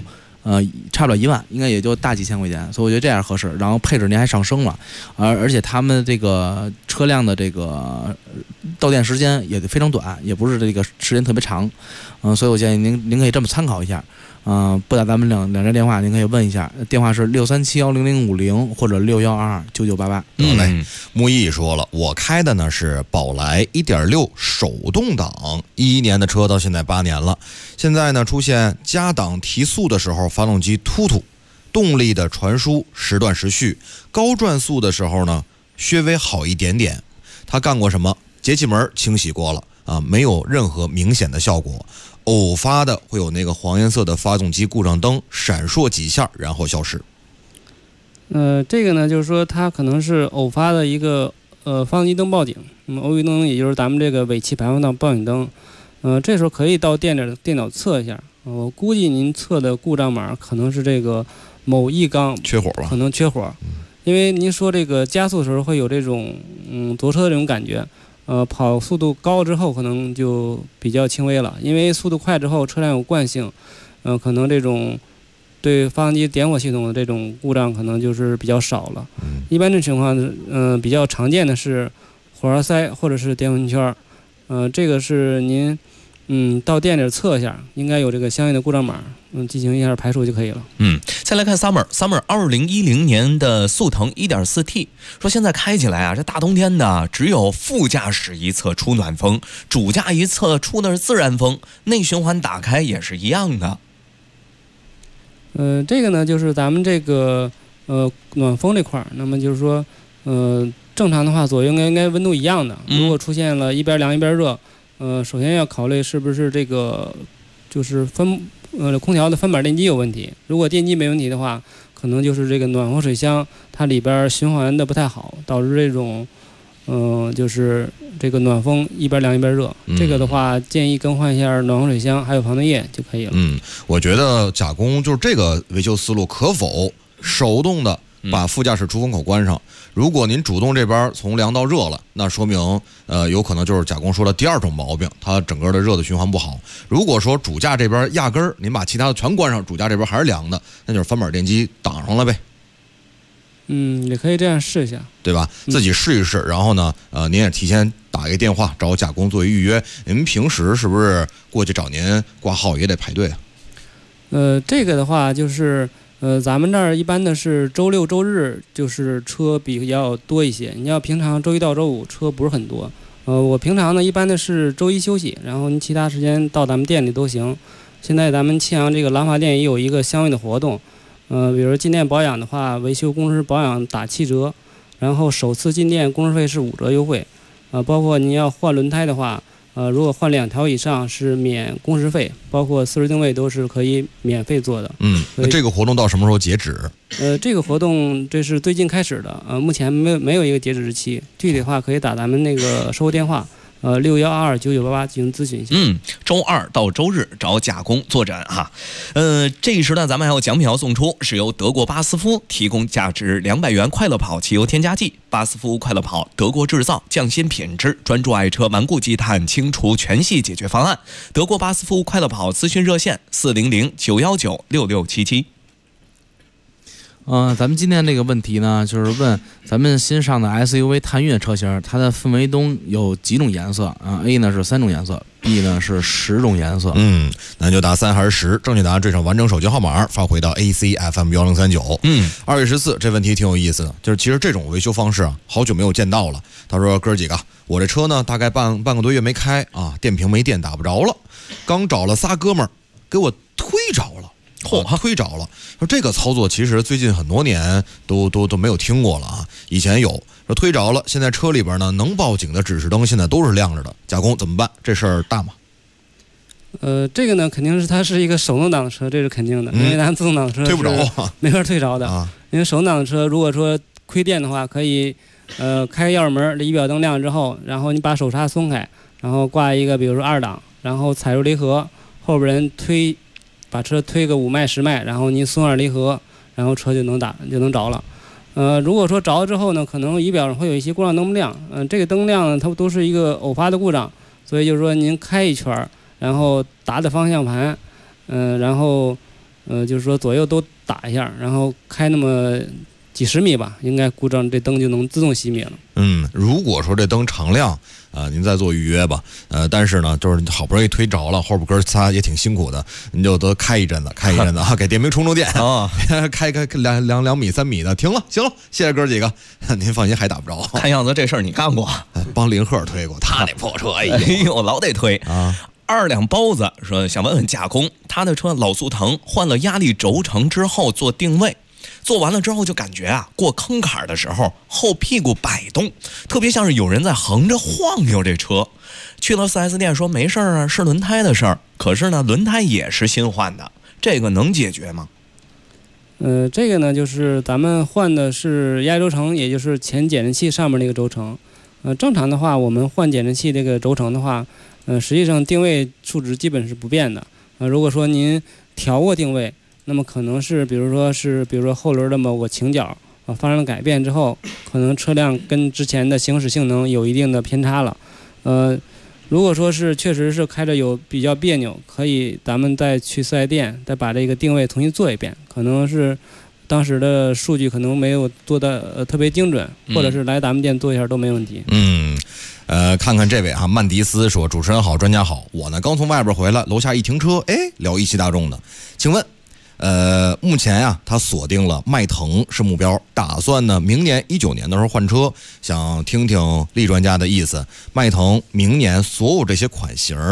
1万，应该也就大几千块钱。所以我觉得这样合适。然后配置您还上升了，而且他们这个车辆的这个到店时间也非常短，也不是这个时间特别长。所以我建议您可以这么参考一下。拨打咱们两站电话，您可以问一下，电话是6371050或者6129988。 好嘞，木易说了，我开的呢是宝来 1.6 手动挡，11年的车到现在8年了，现在呢出现加档提速的时候发动机突突，动力的传输时断时续，高转速的时候呢稍微好一点点。他干过什么？节气门清洗过了没有任何明显的效果。偶发的会有那个黄颜色的发动机故障灯闪烁几下然后消失。 这个呢就是说它可能是偶发的一个发动机灯报警，那么 OB 灯也就是咱们这个尾气排放道报警灯。这时候可以到电脑测一下。我估计您测的故障码可能是这个某一缸缺火吧， 可能缺火。因为您说这个加速的时候会有这种泊车的这种感觉。跑速度高之后可能就比较轻微了，因为速度快之后车辆有惯性，可能这种对发动机点火系统的这种故障可能就是比较少了。一般这情况比较常见的是火花塞或者是点火圈，这个是您到店里测一下，应该有这个相应的故障码，进行一下排除就可以了。 再来看 Summer 2010年的速腾 1.4T， 说现在开起来这大冬天的，只有副驾驶一侧出暖风，主驾一侧出的是自然风，内循环打开也是一样的。 这个呢就是咱们这个暖风这块儿，那么就是说正常的话左右应该温度一样的，如果出现了一边凉一边热，首先要考虑是不是这个就是空调的分板电机有问题。如果电机没问题的话，可能就是这个暖风水箱它里边循环的不太好，导致这种就是这个暖风一边凉一边热。这个的话建议更换一下暖风水箱还有防冻液就可以了。 我觉得甲工就是这个维修思路可否手动的把副驾驶出风口关上。如果您主动这边从凉到热了，那说明有可能就是甲工说的第二种毛病，它整个的热的循环不好。如果说主驾这边压根儿您把其他的全关上，主驾这边还是凉的，那就是翻板电机挡上了呗。 也可以这样试一下， 对吧？自己试一试，然后呢，您也提前打一个电话找甲工作为预约。您平时是不是过去找您挂号也得排队啊？ 这个的话就是咱们这儿一般的是周六周日就是车比较多一些，你要平常周一到周五车不是很多。我平常呢一般的是周一休息，然后您其他时间到咱们店里都行。现在咱们庆阳这个蓝华店也有一个相应的活动，比如进店保养的话，维修工时保养打7折，然后首次进店工时费是5折优惠，包括您要换轮胎的话，如果换2条以上是免工时费，包括4轮定位都是可以免费做的。 那这个活动到什么时候截止？ 这个活动这是最近开始的，目前没有一个截止日期，具体的话可以打咱们那个售后电话。61229988进行咨询一下。 周二到周日找甲工坐诊哈。这一时呢，咱们还有奖品要送出，是由德国巴斯夫提供价值200元快乐跑汽油添加剂。巴斯夫快乐跑，德国制造，匠心品质，专注爱车顽固积碳清除全系解决方案。德国巴斯夫快乐跑咨询热线400-919-6677。 咱们今天这个问题呢，就是问咱们新上的 SUV 探岳车型，它的氛围灯有几种颜色啊 ？A 呢是3种颜色 ，B 呢是10种颜色。 那就答3还是10？正确答案缀上完整手机号码发回到 ACFM1039。2月14这问题挺有意思的，就是其实这种维修方式啊，好久没有见到了。他说哥几个，我这车呢大概半个多月没开啊，电瓶没电打不着了，刚找了仨哥们儿给我推着了。推着了，说这个操作其实最近很多年都没有听过了啊。以前有说推着了，现在车里边呢能报警的指示灯现在都是亮着的。甲工怎么办？这事儿大吗？ 这个呢肯定是它是一个手动挡车，这是肯定的，因为咱自动挡车推不着啊， 没法推着的啊。因为手动挡车如果说亏电的话，可以开钥匙门，这仪表灯亮之后，然后你把手刹松开，然后挂一个比如说2档，然后踩入离合，后边人把车推个5迈10迈，然后您松2离合，然后车就能着了。如果说着了之后呢，可能仪表上会有一些故障灯不亮。这个灯亮呢，它都是一个偶发的故障，所以就是说您开一圈，然后打方向盘，然后就是说左右都打一下，然后开那么几十米吧，应该故障这灯就能自动熄灭了。 如果说这灯常亮您再做预约吧。但是呢，就是好不容易推着了，后边哥仨也挺辛苦的，您就多开一阵子啊，给电瓶充电啊，开2米3米的，停了，行了，谢谢哥几个，您放心，还打不着。 看样子这事儿你干过， 帮林鹤推过，他那破车，哎呦，老得推啊。2两包子说想问问甲工，他的车老速腾，换了压力轴承之后做定位。做完了之后就感觉过坑坎的时候后屁股摆动，特别像是有人在横着晃悠这车。去了 4S 店说没事啊，是轮胎的事儿。可是呢，轮胎也是新换的，这个能解决吗？ 这个呢就是咱们换的是压力轴承，也就是前减震器上面那个轴承。正常的话我们换减震器这个轴承的话，实际上定位数值基本是不变的。如果说您调过定位，那么可能是比如说后轮的某个倾角发生了改变之后，可能车辆跟之前的行驶性能有一定的偏差了。如果说是确实是开着有比较别扭，可以咱们再去4S店再把这个定位重新做一遍，可能是当时的数据可能没有做的特别精准，或者是来咱们店做一下都没问题。 看看这位曼迪斯说，主持人好，专家好，我呢刚从外边回来，楼下一停车，聊一汽大众的，请问目前他锁定了迈腾是目标，打算呢明年19年的时候换车，想听听厉专家的意思。迈腾明年所有这些款型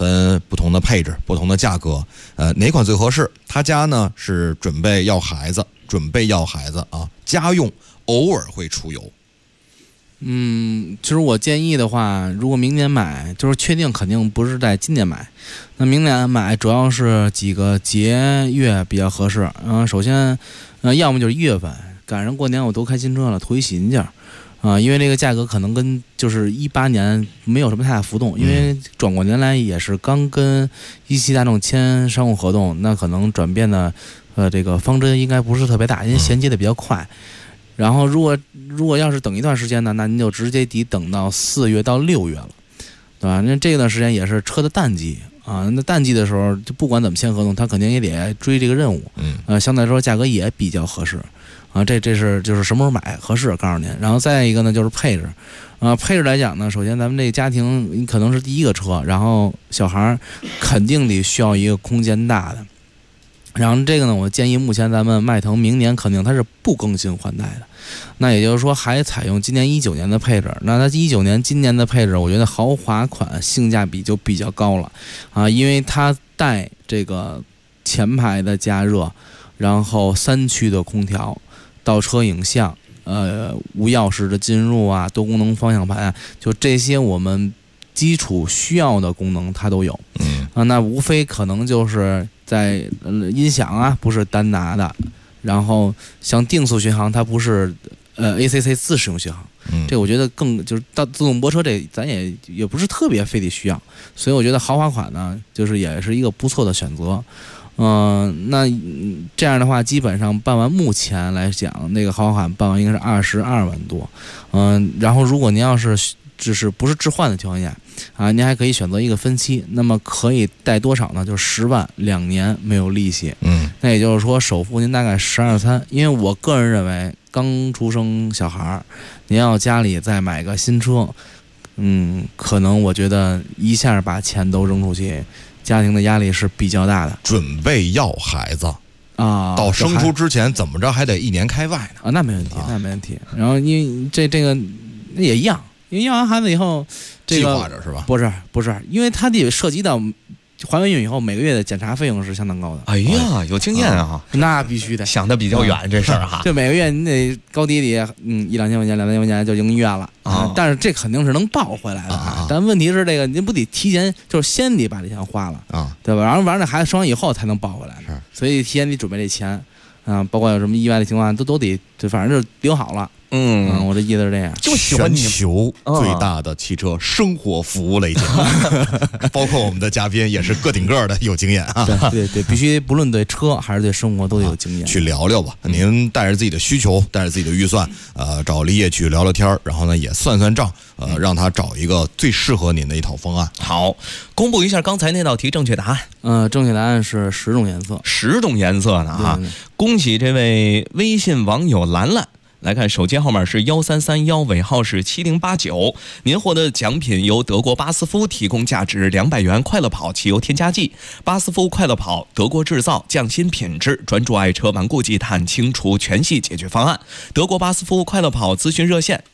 分不同的配置、不同的价格，哪款最合适？他家呢是准备要孩子啊，家用偶尔会出游。 其实我建议的话，如果明年买，就是确定肯定不是在今年买，那明年买主要是几个节月比较合适。首先，要么就是1月份赶上过年，我都开新车了，图一喜庆劲儿因为这个价格可能跟就是18年没有什么太大浮动，因为转过年来也是刚跟17大众签商务合同，那可能转变的这个方针应该不是特别大，因为衔接的比较快。然后如果要是等一段时间呢，那您就直接得等到4月到6月了，对吧？那这段时间也是车的淡季啊，那淡季的时候就不管怎么签合同，他肯定也得追这个任务，相对来说价格也比较合适啊。这是就是什么时候买合适，告诉您。然后再一个呢就是配置配置来讲呢，首先咱们这个家庭可能是第一个车，然后小孩肯定得需要一个空间大的。然后这个呢，我建议目前咱们迈腾明年肯定它是不更新换代的，那也就是说还采用今年19年的配置。那它19年今年的配置，我觉得豪华款性价比就比较高了啊，因为它带这个前排的加热，然后3区的空调，倒车影像，无钥匙的进入啊，多功能方向盘啊，就这些我们基础需要的功能它都有。那无非可能就是在音响啊不是单拿的，然后像定速巡航它不是ACC 自适应巡航，这我觉得更就是到自动泊车这咱也不是特别非得需要，所以我觉得豪华款呢就是也是一个不错的选择。那这样的话基本上办完，目前来讲那个豪华款办完应该是22万多。然后如果您要是只是不是置换的情况下啊，您还可以选择一个分期，那么可以贷多少呢？就是10万，2年没有利息。那也就是说首付您大概12.3。因为我个人认为，刚出生小孩，您要家里再买个新车，可能我觉得一下把钱都扔出去，家庭的压力是比较大的。 准备要孩子啊， 到生出之前怎么着还得1年开外呢？ 啊，那没问题，那没问题。然后因为这个也一样。因为要完孩子以后，这个计划着是吧？ 不是，因为它得涉及到怀完孕以后每个月的检查费用是相当高的。 哎呀，有经验啊！ 那必须的， 想的比较远这事儿哈。 就每个月你得高低得1-2千块钱、2-3千块钱就进医院了啊。但是这肯定是能报回来的啊。但问题是这个您不得提前，就是先得把这钱花了啊，对吧？然后完了孩子生完以后才能报回来，所以提前得准备这钱啊，包括有什么意外的情况都得，就反正就留好了。我这意思是这样， 就喜欢全球最大的汽车生活服务类节目，包括我们的嘉宾也是个顶个的有经验啊。 对，必须不论对车还是对生活都有经验。 去聊聊吧，您带着自己的需求，带着自己的预算，找立业去聊聊天，然后呢也算算账，让他找一个最适合您的一套方案。 好，公布一下刚才那道题正确答案。 正确答案是10种颜色 ，10种颜色呢哈。恭喜这位微信网友兰兰。来看手机号码是1331，尾号是7089。您获得奖品由德国巴斯夫提供价值200元快乐跑汽油添加剂。巴斯夫快乐跑，德国制造，匠心品质，专注爱车顽固积碳清除全系解决方案。德国巴斯夫快乐跑咨询热线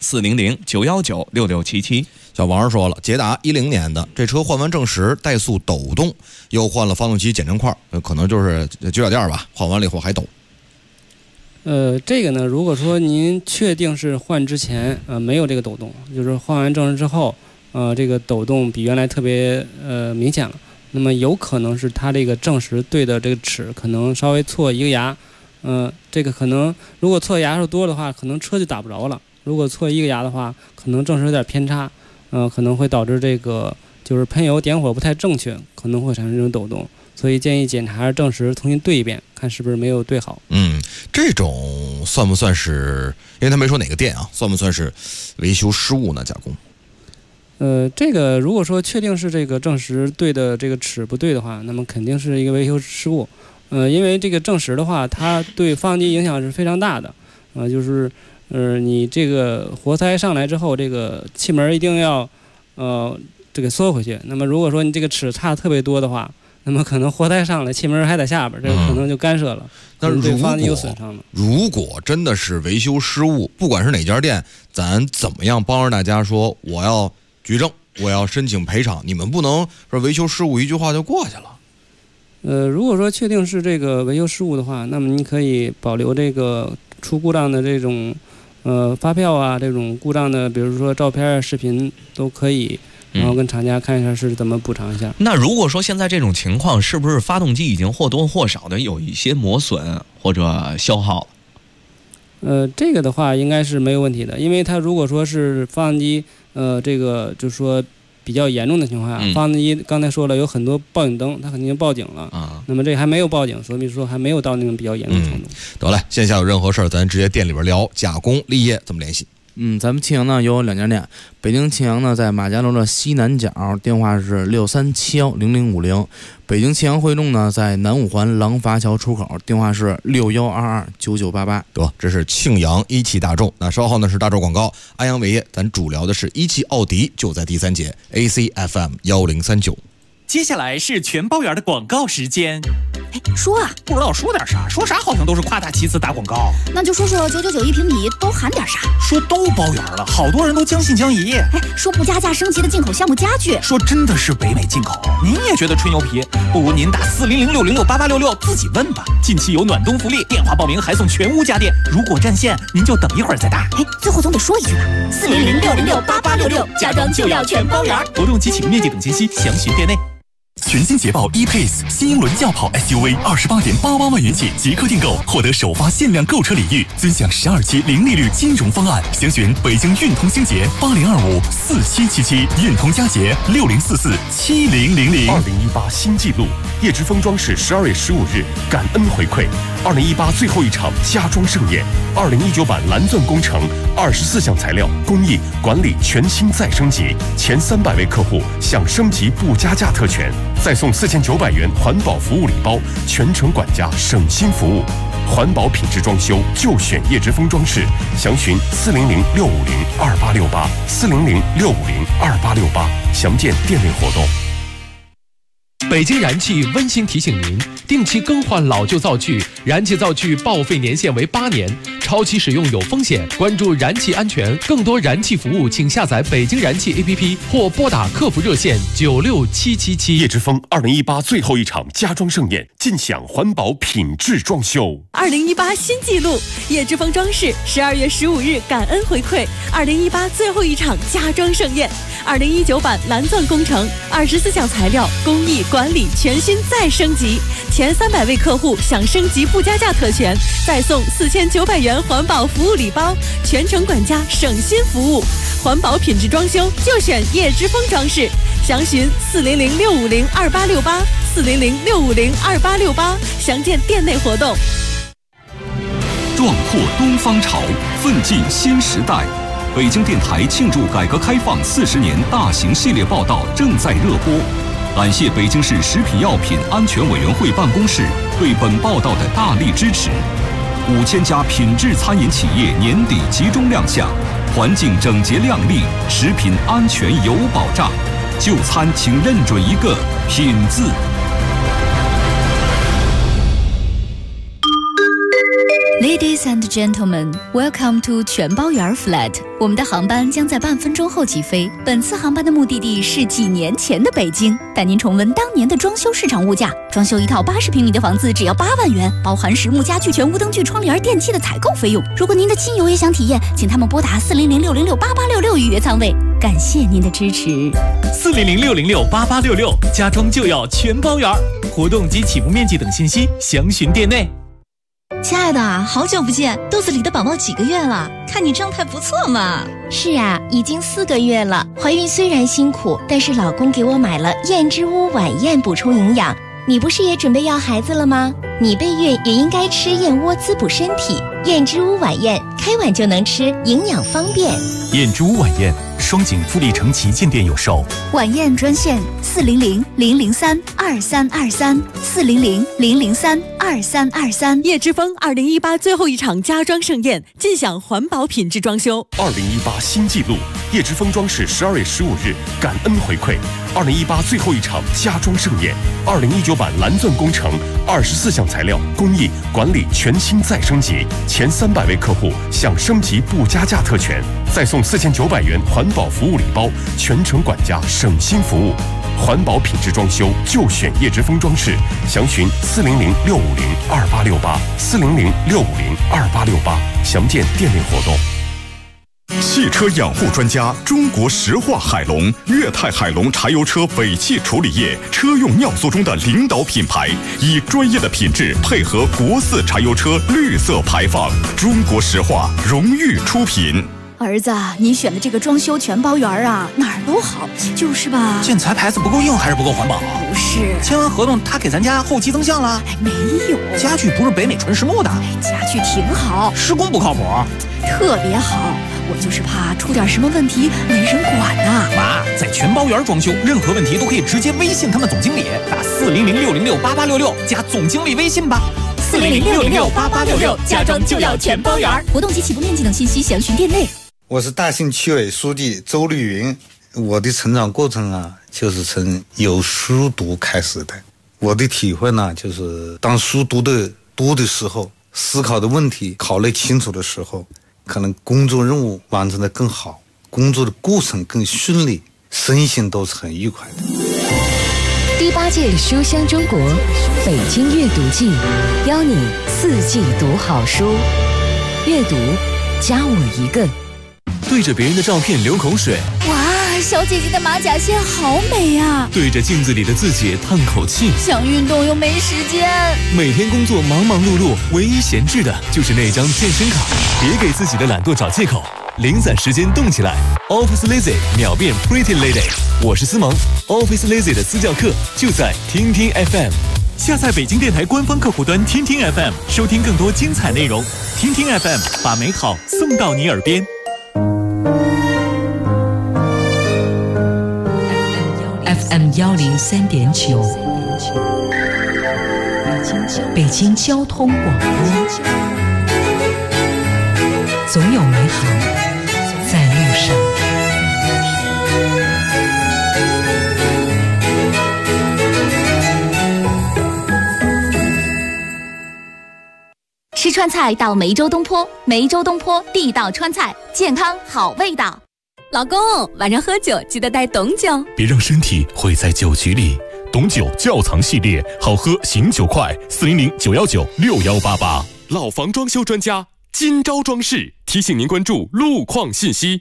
400-919-6677。 小王说了，捷达10年的这车换完正时怠速抖动，又换了发动机减震块，可能就是脚脚垫吧，换完了以后还抖。 这个呢，如果说您确定是换之前没有这个抖动，就是换完正时之后，这个抖动比原来特别明显了，那么有可能是它这个正时对的这个齿可能稍微错一个牙，这个可能如果错牙数多的话，可能车就打不着了；如果错一个牙的话，可能正时有点偏差，可能会导致这个就是喷油点火不太正确，可能会产生这种抖动。所以建议检查正时重新对一遍，看是不是没有对好。 这种算不算是？因为他没说哪个店啊，算不算是维修失误呢？加工？ 这个如果说确定是这个正时对的这个齿不对的话，那么肯定是一个维修失误。因为这个正时的话，它对发动机影响是非常大的。就是你这个活塞上来之后，这个气门一定要这个缩回去。那么如果说你这个齿差特别多的话，那么可能活塞上来，气门还在下边，这个可能就干涉了， 但是对发动机有损伤了。 如果真的是维修失误，不管是哪家店，咱怎么样帮着大家说我要举证， 我要申请赔偿，你们不能说维修事故一句话就过去了。 如果说确定是这个维修事故的话，那么您可以保留这个出故障的这种发票啊，这种故障的，比如说照片啊、视频都可以，然后跟厂家看一下是怎么补偿一下。 那如果说现在这种情况，是不是发动机已经或多或少的有一些磨损或者消耗了？ 这个的话应该是没有问题的，因为它如果说是发动机，这个就是说比较严重的情况下，发动机刚才说了有很多报警灯，它肯定报警了啊。那么这还没有报警，所以说还没有到那种比较严重程度。 得嘞，线下有任何事儿，咱直接店里边聊。加工立业怎么联系？ 咱们庆阳呢有2家店，北京庆阳呢在马家楼的西南角，电话是63710050；北京庆阳汇众呢在南五环廊坊桥出口，电话是61229988。 得，这是庆阳一汽大众。那稍后呢是大众广告，安阳伟业，咱主聊的是一汽奥迪，就在第3节 ACFM 1039。 接下来是全包圆的广告时间。 说啊， 不知道说点啥，说啥好像都是夸大其词打广告。 那就说说999一平米都含点啥？ 说都包圆了，好多人都将信将疑。 说不加价升级的进口项目家具， 说真的是北美进口。您也觉得吹牛皮？不如您打4006068866自己问吧。 近期有暖冬福利，电话报名还送全屋家电。如果占线，您就等一会儿再打。 最后总得说一句吧，4006068866，家装就要全包圆。 活动及启用面积等信息详询店内。 全新捷豹 E-Pace 新英伦轿跑 SUV28.88万元起即刻订购，获得首发限量购车礼遇，尊享12期零利率金融方案。详询北京运通星捷80254777，运通佳捷60447000。 2018新纪录，叶之峰装饰12月15日感恩回馈2018最后一场家装盛宴，2019版蓝钻工程24项材料工艺管理全新再升级，前300位客户享升级不加价特权，再送4900元环保服务礼包，全程管家省心服务，环保品质装修就选叶之峰装饰，详询400-650-2868，400-650-2868，详见店内活动。 北京燃气温馨提醒您，定期更换老旧灶具，燃气灶具报废年限为8年，超期使用有风险。关注燃气安全，更多燃气服务，请下载北京燃气 APP 或拨打客服热线96777。 叶之峰2018最后一场家装盛宴，尽享环保品质装修。 2018新纪录，叶之峰装饰12月15日感恩回馈2018最后一场家装盛宴，2019版蓝钻工程24项材料工艺管理全新再升级，前300位客户享升级不加价特权，再送4900元环保服务礼包，全程管家省心服务，环保品质装修就选叶之峰装饰，详询400-650-2868，400-650-2868，详见店内活动。 壮阔东方潮，奋进新时代。北京电台庆祝改革开放40年大型系列报道正在热播。感谢北京市食品药品安全委员会办公室对本报道的大力支持。5000家品质餐饮企业年底集中亮相，环境整洁亮丽，食品安全有保障。就餐请认准一个品字。 Ladies and gentlemen, welcome to 全包圆 flat。我们的航班将在半分钟后起飞。本次航班的目的地是几年前的北京，带您重温当年的装修市场物价。装修一套80平米的房子只要8万元，包含实木家具、全屋灯具、窗帘、电器的采购费用。如果您的亲友也想体验，请他们拨打400-606-8866预约舱位。感谢您的支持。 400-606-8866，家装就要全包圆。活动及起步面积等信息详询店内。 亲爱的，好久不见，肚子里的宝宝几个月了？看你状态不错嘛。 是啊，已经4个月了。怀孕虽然辛苦，但是老公给我买了燕之屋晚宴补充营养。你不是也准备要孩子了吗？你备孕也应该吃燕窝滋补身体。燕之屋晚宴，开碗就能吃，营养方便。 燕之屋晚宴，双井富力城旗舰店有售。 晚宴专线400-003-2323，400-003-2323。 叶之峰2018最后一场家装盛宴，尽享环保品质装修。 2018新纪录，叶之峰装饰12月15日感恩回馈2018最后一场家装盛宴，2019版蓝钻工程24项材料工艺管理全新再升级，前300位客户享升级不加价特权， 再送4900元环保服务礼包，全程管家，省心服务。环保品质装修就选叶之峰装饰，详询400-650-2868，400-650-2868，详见店内活动。 汽车养护专家，中国石化海龙、粤泰海龙柴油车尾气处理液车用尿素中的领导品牌，以专业的品质配合国4柴油车绿色排放，中国石化荣誉出品。 儿子，你选的这个装修全包园啊，哪儿都好，就是吧？ 建材牌子不够硬还是不够环保？ 不是， 签完合同他给咱家后期增项了？ 没有， 家具不是北美纯实木的。 家具挺好， 施工不靠谱， 特别好。我就是怕出点什么问题没人管呐。 妈，在全包园装修，任何问题都可以直接微信他们总经理，打400-606-8866加总经理微信吧。 400-606-8866，家装就要全包园。活动及起步面积等信息详询店内。 我是大兴区委书记周绿云。我的成长过程啊，就是从有书读开始的。我的体会呢，就是当书读的多的时候，思考的问题考虑清楚的时候，可能工作任务完成的更好，工作的过程更顺利，身心都是很愉快的。 第8届书香中国北京阅读季，邀你4季读好书，阅读加我一个。 对着别人的照片流口水， 哇，小姐姐的马甲线好美呀！ 对着镜子里的自己叹口气， 想运动又没时间。 每天工作忙忙碌碌，唯一闲置的就是那张健身卡。别给自己的懒惰找借口，零散时间动起来。Office Lazy 秒变 Pretty Lady， 我是思萌。Office Lazy 的私教课就在听听 FM。 下载北京电台官方客户端听听 FM， 收听更多精彩内容。听听 FM， 把美好送到你耳边。 FM 103.9，北京交通广播，总有美好在路上。 吃川菜到梅州东坡，梅州东坡地道川菜，健康好味道。 老公，晚上喝酒记得带董酒， 别让身体毁在酒局里。董酒窖藏系列，好喝醒酒快，400-919-6188。 老房装修专家今朝装饰提醒您关注路况信息。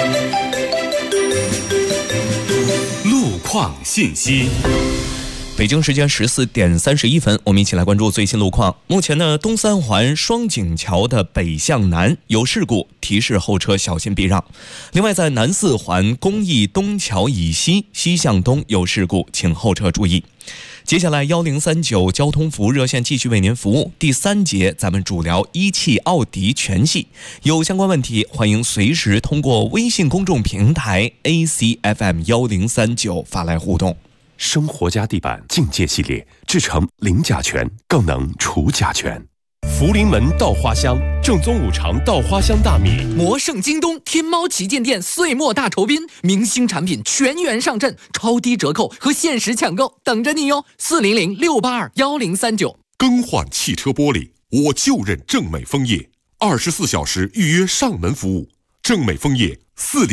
路况信息。 北京时间14点31分，我们一起来关注最新路况。目前呢，东三环双井桥的北向南有事故，提示后车小心避让。另外，在南四环公益东桥以西西向东有事故，请后车注意。接下来1039交通服务热线继续为您服务。第3节咱们主聊一汽奥迪全系，有相关问题欢迎随时通过微信公众平台 ACFM1039发来互动。 生活家地板境界系列，制成零甲醛，更能除甲醛。福临门稻花香，正宗五常稻花香大米。 魔圣京东天猫旗舰店岁末大酬宾，明星产品全员上阵，超低折扣和限时抢购等着你哟！400-682-1039。 更换汽车玻璃，我就认正美枫叶，24小时预约上门服务。正美枫叶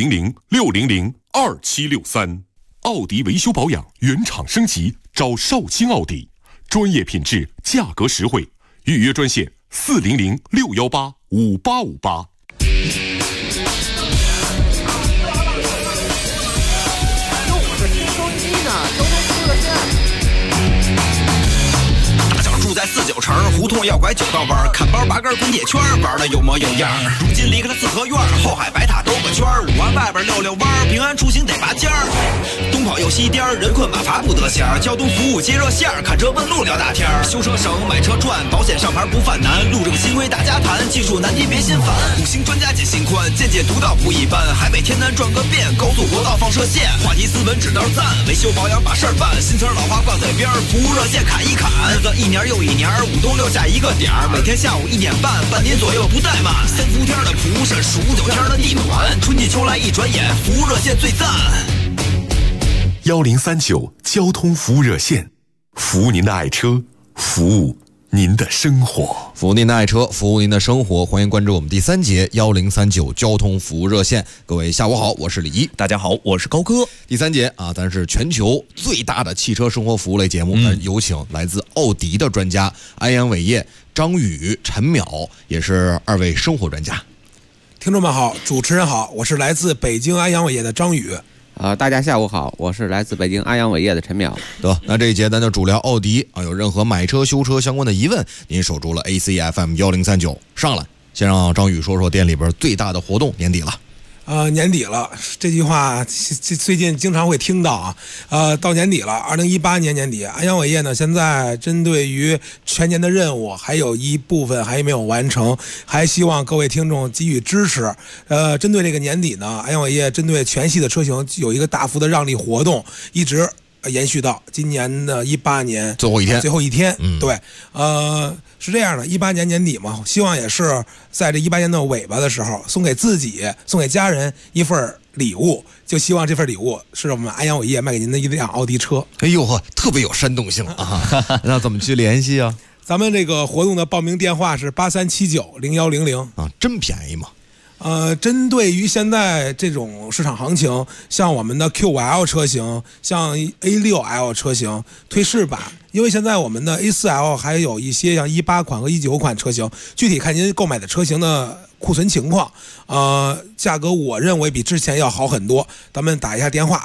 400-600-2763。奥迪维修保养原厂升级，找少卿奥迪，专业品质，价格实惠。预约专线400-618-5858。 住在49城，胡同要拐9道弯，看包拔根滚铁圈，玩的有模有样。如今离开了四合院，后海白塔兜个圈，5环外边溜溜弯，平安出行得拔尖儿。东跑右西颠，人困马乏不得闲。交通服务接热线，看车问路聊大天。修车省，买车赚，保险上牌不犯难。路这个新规大家谈，技术难题别心烦。5星专家解心宽，见解独到不一般。海北天南转个遍，高速国道放射线。话题斯文指道赞，维修保养把事儿办。新词老话挂嘴边，服务热线砍一砍。日子一年又一年，5冬6夏一个点儿，每天下午1点半，半年左右不怠慢。3伏天的蒲扇，数9天的地暖，春季秋来一转眼，服务热线最赞。 1039交通服务热线，服务您的爱车，服务您的生活。 服务您的爱车，服务您的生活，欢迎关注我们第3节1039交通服务热线。各位下午好，我是李怡。 大家好，我是高哥。 第3节啊，咱是全球最大的汽车生活服务类节目，有请来自奥迪的专家安阳伟业、张宇、陈淼，也是2位生活专家。 听众们好，主持人好，我是来自北京安阳伟业的张宇。 大家下午好，我是来自北京安阳伟业的陈淼。 得，那这一节咱就主聊奥迪啊，有任何买车修车相关的疑问，您守住了 ACFM 1039上来。先让张宇说说店里边最大的活动，年底了。 年底了，这句话最近经常会听到啊。到年底了，2018年年底，安阳伟业呢现在针对于全年的任务，还有一部分还没有完成，还希望各位听众给予支持。针对这个年底呢，安阳伟业针对全系的车型有一个大幅的让利活动，一直延续到今年的18年最后一天。 对，是这样的，18年年底嘛，希望也是在这18年的尾巴的时候，送给自己、送给家人一份礼物，就希望这份礼物是我们安阳伟业卖给您的一辆奥迪车。 哎呦呵，特别有煽动性啊！那怎么去联系啊？ 咱们这个活动的报名电话是83790100 啊，真便宜吗？ 针对于现在这种市场行情，像我们的 Q5L 车型，像 A6L 车型退市版，因为现在我们的 A4L 还有一些像18款和19款车型，具体看您购买的车型的库存情况，价格我认为比之前要好很多。咱们打一下电话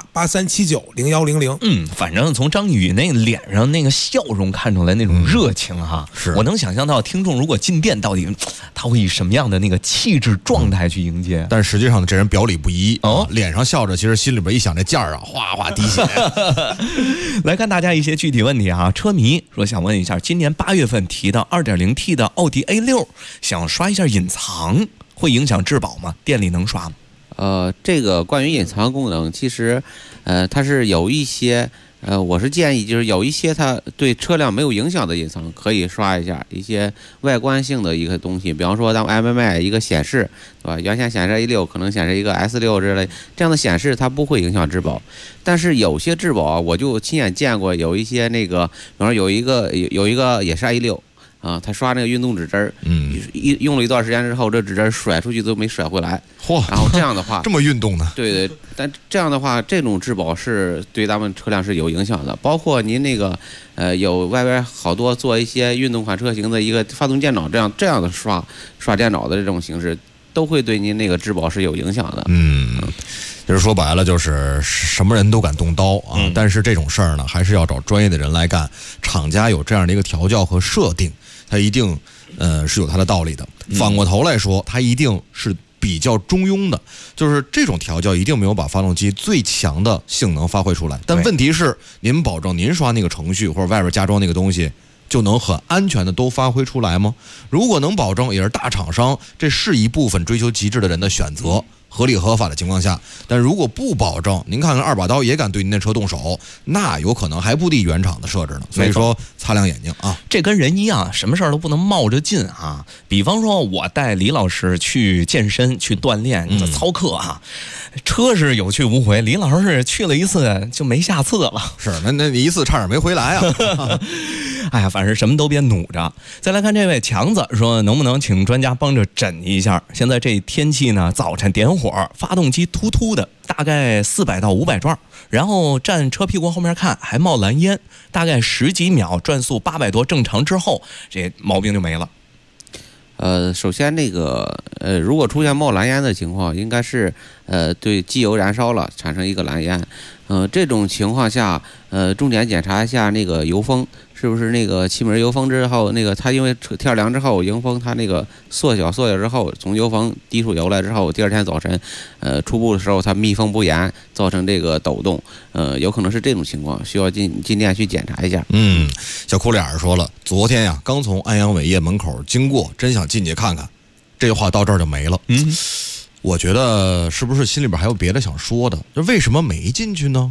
83790100。 反正从张宇那脸上那个笑容看出来那种热情哈， 是我能想象到听众如果进店，到底他会以什么样的那个气质状态去迎接。 但实际上这人表里不一脸上笑着，其实心里边一想这价啊，哗哗滴血。 来看大家一些具体问题啊，车迷说想问一下，今年8月份提到 2.0T 的奥迪 A6， 想刷一下隐藏，会影响质保吗？店里能刷吗？ 这个关于隐藏功能，其实它是有一些我是建议就是有一些它对车辆没有影响的隐藏可以刷一下，一些外观性的一个东西，比方说咱们 MMA 一个显示，对吧？原先显示 A6 可能显示一个 S6 之类，这样的显示它不会影响质保。但是有些质保啊，我就亲眼见过，有一些那个，比方说有一个也是 A6。他刷那个运动指针，用了一段时间之后，这指针甩出去都没甩回来。然后这样的话， 这么运动呢？ 对，但这样的话，这种质保是对咱们车辆是有影响的。包括您那个有外边好多做一些运动款车型的一个发动电脑这样的刷电脑的这种形式，都会对您那个质保是有影响的。 就是说白了，就是什么人都敢动刀啊！但是这种事儿呢，还是要找专业的人来干。厂家有这样的一个调教和设定，它一定是有它的道理的。反过头来说，它一定是比较中庸的，就是这种调教一定没有把发动机最强的性能发挥出来。但问题是，您保证您刷那个程序或者外边加装那个东西，就能很安全的都发挥出来吗？如果能保证，也是大厂商这是一部分追求极致的人的选择。合理合法的情况下，但如果不保证，您看看2把刀也敢对您的车动手，那有可能还不敌原厂的设置呢。所以说，擦亮眼睛啊！ 这跟人一样，什么事儿都不能冒着劲啊。比方说，我带李老师去健身、去锻炼、操课啊，车是有去无回，李老师去了一次就没下次了。 是，那你一次差点没回来啊！ 哎呀，反正什么都别努着。再来看这位强子说，能不能请专家帮着诊一下？现在这天气呢，早晨点火，发动机突突的，大概400到500转，然后站车屁股后面看还冒蓝烟，大概10几秒，转速800多正常之后，这毛病就没了。 首先那个如果出现冒蓝烟的情况，应该是对机油燃烧了，产生一个蓝烟。这种情况下，重点检查一下那个油封是不是那个气门油封之后，那个它因为天凉之后，油封它那个缩小之后，从油封滴出油来之后，第二天早晨，出步的时候它密封不严，造成这个抖动，有可能是这种情况，需要进店去检查一下。 小哭脸儿说了，昨天呀刚从安阳伟业门口经过，真想进去看看，这话到这儿就没了。我觉得是不是心里边还有别的想说的？就为什么没进去呢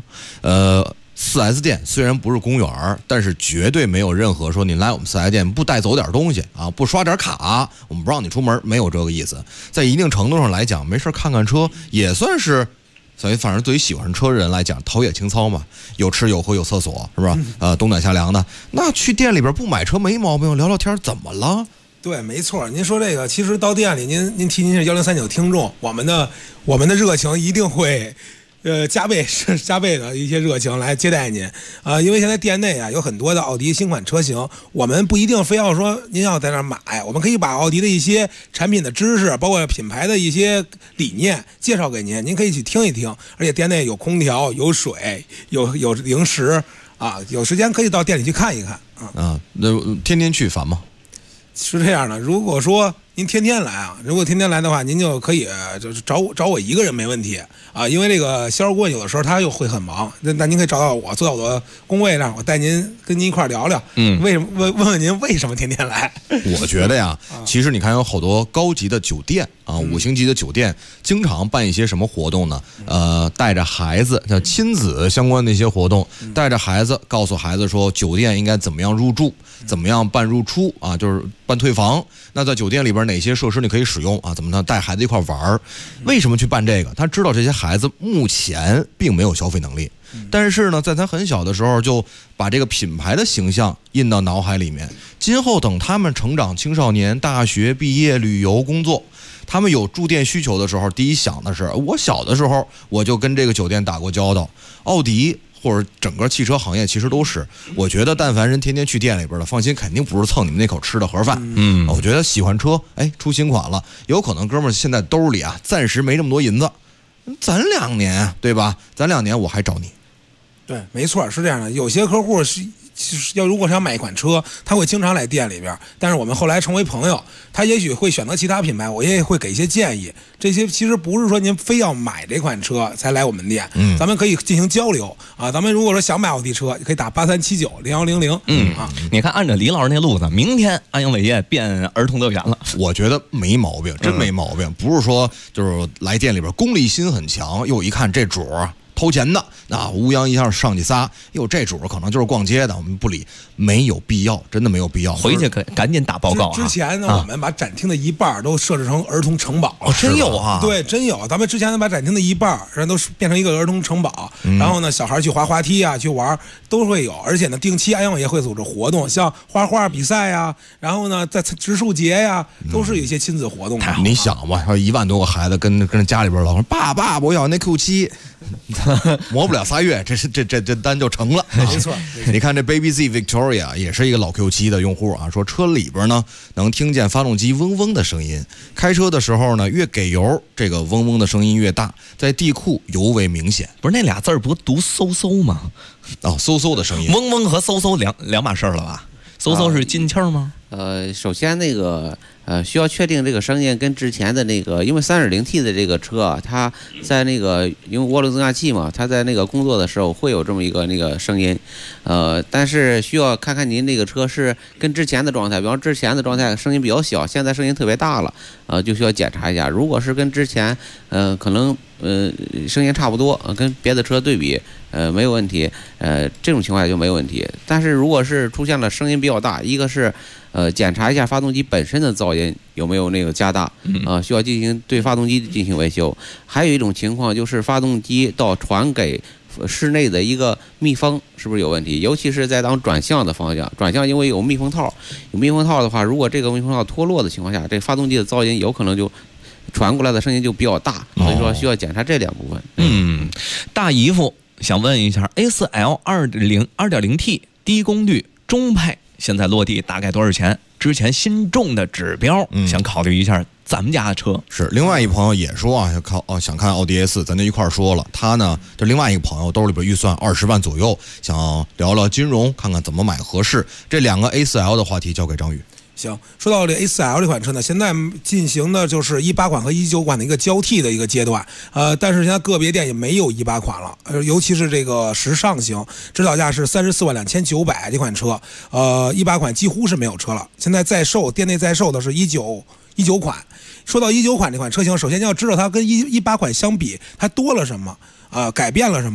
？4S 店虽然不是公园，但是绝对没有任何说你来我们4S 店不带走点东西啊，不刷点卡，我们不让你出门，没有这个意思。在一定程度上来讲，没事看看车也算是所以反正对于喜欢车的人来讲，陶冶情操嘛，有吃有喝有厕所，是吧？冬暖夏凉的，那去店里边不买车没毛病，聊聊天怎么了？ 对，没错。您说这个，其实到店里，您提您是1039听众，我们的热情一定会。加倍的一些热情来接待您啊，因为现在店内啊有很多的奥迪新款车型，我们不一定非要说您要在那儿买，我们可以把奥迪的一些产品的知识，包括品牌的一些理念介绍给您，您可以去听一听。而且店内有空调、有水、有零食啊，有时间可以到店里去看一看啊。 那天天去烦吗？ 是这样的，如果说您天天来啊，如果天天来的话，您就可以就是找我一个人没问题啊，因为这个销售顾问有的时候他又会很忙，那您可以找到我，坐到我的工位上，我带跟您一块聊聊，为什么问您为什么天天来？ 我觉得呀，其实你看有好多高级的酒店啊，5星级的酒店，经常办一些什么活动呢？带着孩子，像亲子相关的一些活动，带着孩子，告诉孩子说酒店应该怎么样入住，怎么样办入出啊，就是办退房。那在酒店里边哪些设施你可以使用啊？怎么呢？带孩子一块玩？为什么去办这个？他知道这些孩子目前并没有消费能力，但是呢，在他很小的时候就把这个品牌的形象印到脑海里面。今后等他们成长、青少年、大学毕业、旅游、工作，他们有住店需求的时候，第一想的是，我小的时候我就跟这个酒店打过交道。奥迪或者整个汽车行业其实都是，我觉得但凡人天天去店里边的，放心，肯定不是蹭你们那口吃的盒饭。我觉得喜欢车，出新款了，有可能哥们儿现在兜里啊暂时没这么多银子，咱2年对吧？咱2年我还找你。 对，没错，是这样的。有些客户是如果想买一款车，他会经常来店里边，但是我们后来成为朋友，他也许会选择其他品牌，我也会给一些建议。这些其实不是说您非要买这款车才来我们店，咱们可以进行交流啊。咱们如果说想买奥迪车，可以打83790100。 你看按照李老师那路子，明天安阳伟业变儿童乐园了， 我觉得没毛病，真没毛病。不是说就是来店里边功利心很强，又一看这主儿偷钱的，那乌泱一下上去仨，哟，这主可能就是逛街的，我们不理，没有必要，真的没有必要。 回去赶紧打报告之前呢，我们把展厅的一半都设置成儿童城堡了。 真有啊？ 对，真有。咱们之前把展厅的一半人都变成一个儿童城堡，然后呢，小孩去滑滑梯啊，去玩都会有。而且呢，定期安阳也会组织活动，像画画比赛呀，然后呢，在植树节呀，都是有一些亲子活动的。 你想吧，要1万多个孩子跟家里边老说爸，我要那 Q7。磨不了3月，这单就成了。 没错， 你看这 Baby Z Victoria 也是一个老 Q7 的用户啊，说车里边呢能听见发动机嗡嗡的声音，开车的时候呢越给油，这个嗡嗡的声音越大，在地库尤为明显。 不是那俩字儿不读嗖嗖吗？ 嗖嗖的声音， 嗡嗡和嗖嗖两码事了吧？嗖嗖是金气儿吗？ 首先那个需要确定这个声音跟之前的那个，因为3.0T 的这个车啊，它在那个因为涡轮增压器嘛，它在那个工作的时候会有这么一个那个声音，但是需要看看您那个车是跟之前的状态，比方之前的状态声音比较小，现在声音特别大了，就需要检查一下。如果是跟之前可能声音差不多，跟别的车对比没有问题，这种情况下就没有问题。但是如果是出现了声音比较大，一个是检查一下发动机本身的噪音有没有那个加大，需要对发动机进行维修。还有一种情况就是发动机到传给室内的一个密封是不是有问题？尤其是在当转向的方向，转向因为有密封套，有密封套的话，如果这个密封套脱落的情况下，这发动机的噪音有可能就传过来的声音就比较大，所以说需要检查这2部分。 大姨夫想问一下 A4L 2.0T 低功率中配现在落地大概多少钱？之前心中的指标，想考虑一下咱们家的车。 是另外一朋友也说啊，想看奥迪 A4，咱就一块儿说了。他呢，就另外一个朋友兜里边预算20万左右，想聊聊金融，看看怎么买合适。这2个 A4L 的话题交给张宇。 行，说到这 A4L 这款车呢，现在进行的就是18款和19款的一个交替的一个阶段，但是现在个别店也没有18款了，尤其是这个时尚型，指导价是342900这款车，18款几乎是没有车了。现在在售，店内在售的是19款。说到19款这款车型，首先要知道它跟18款相比，它多了什么改变了什么。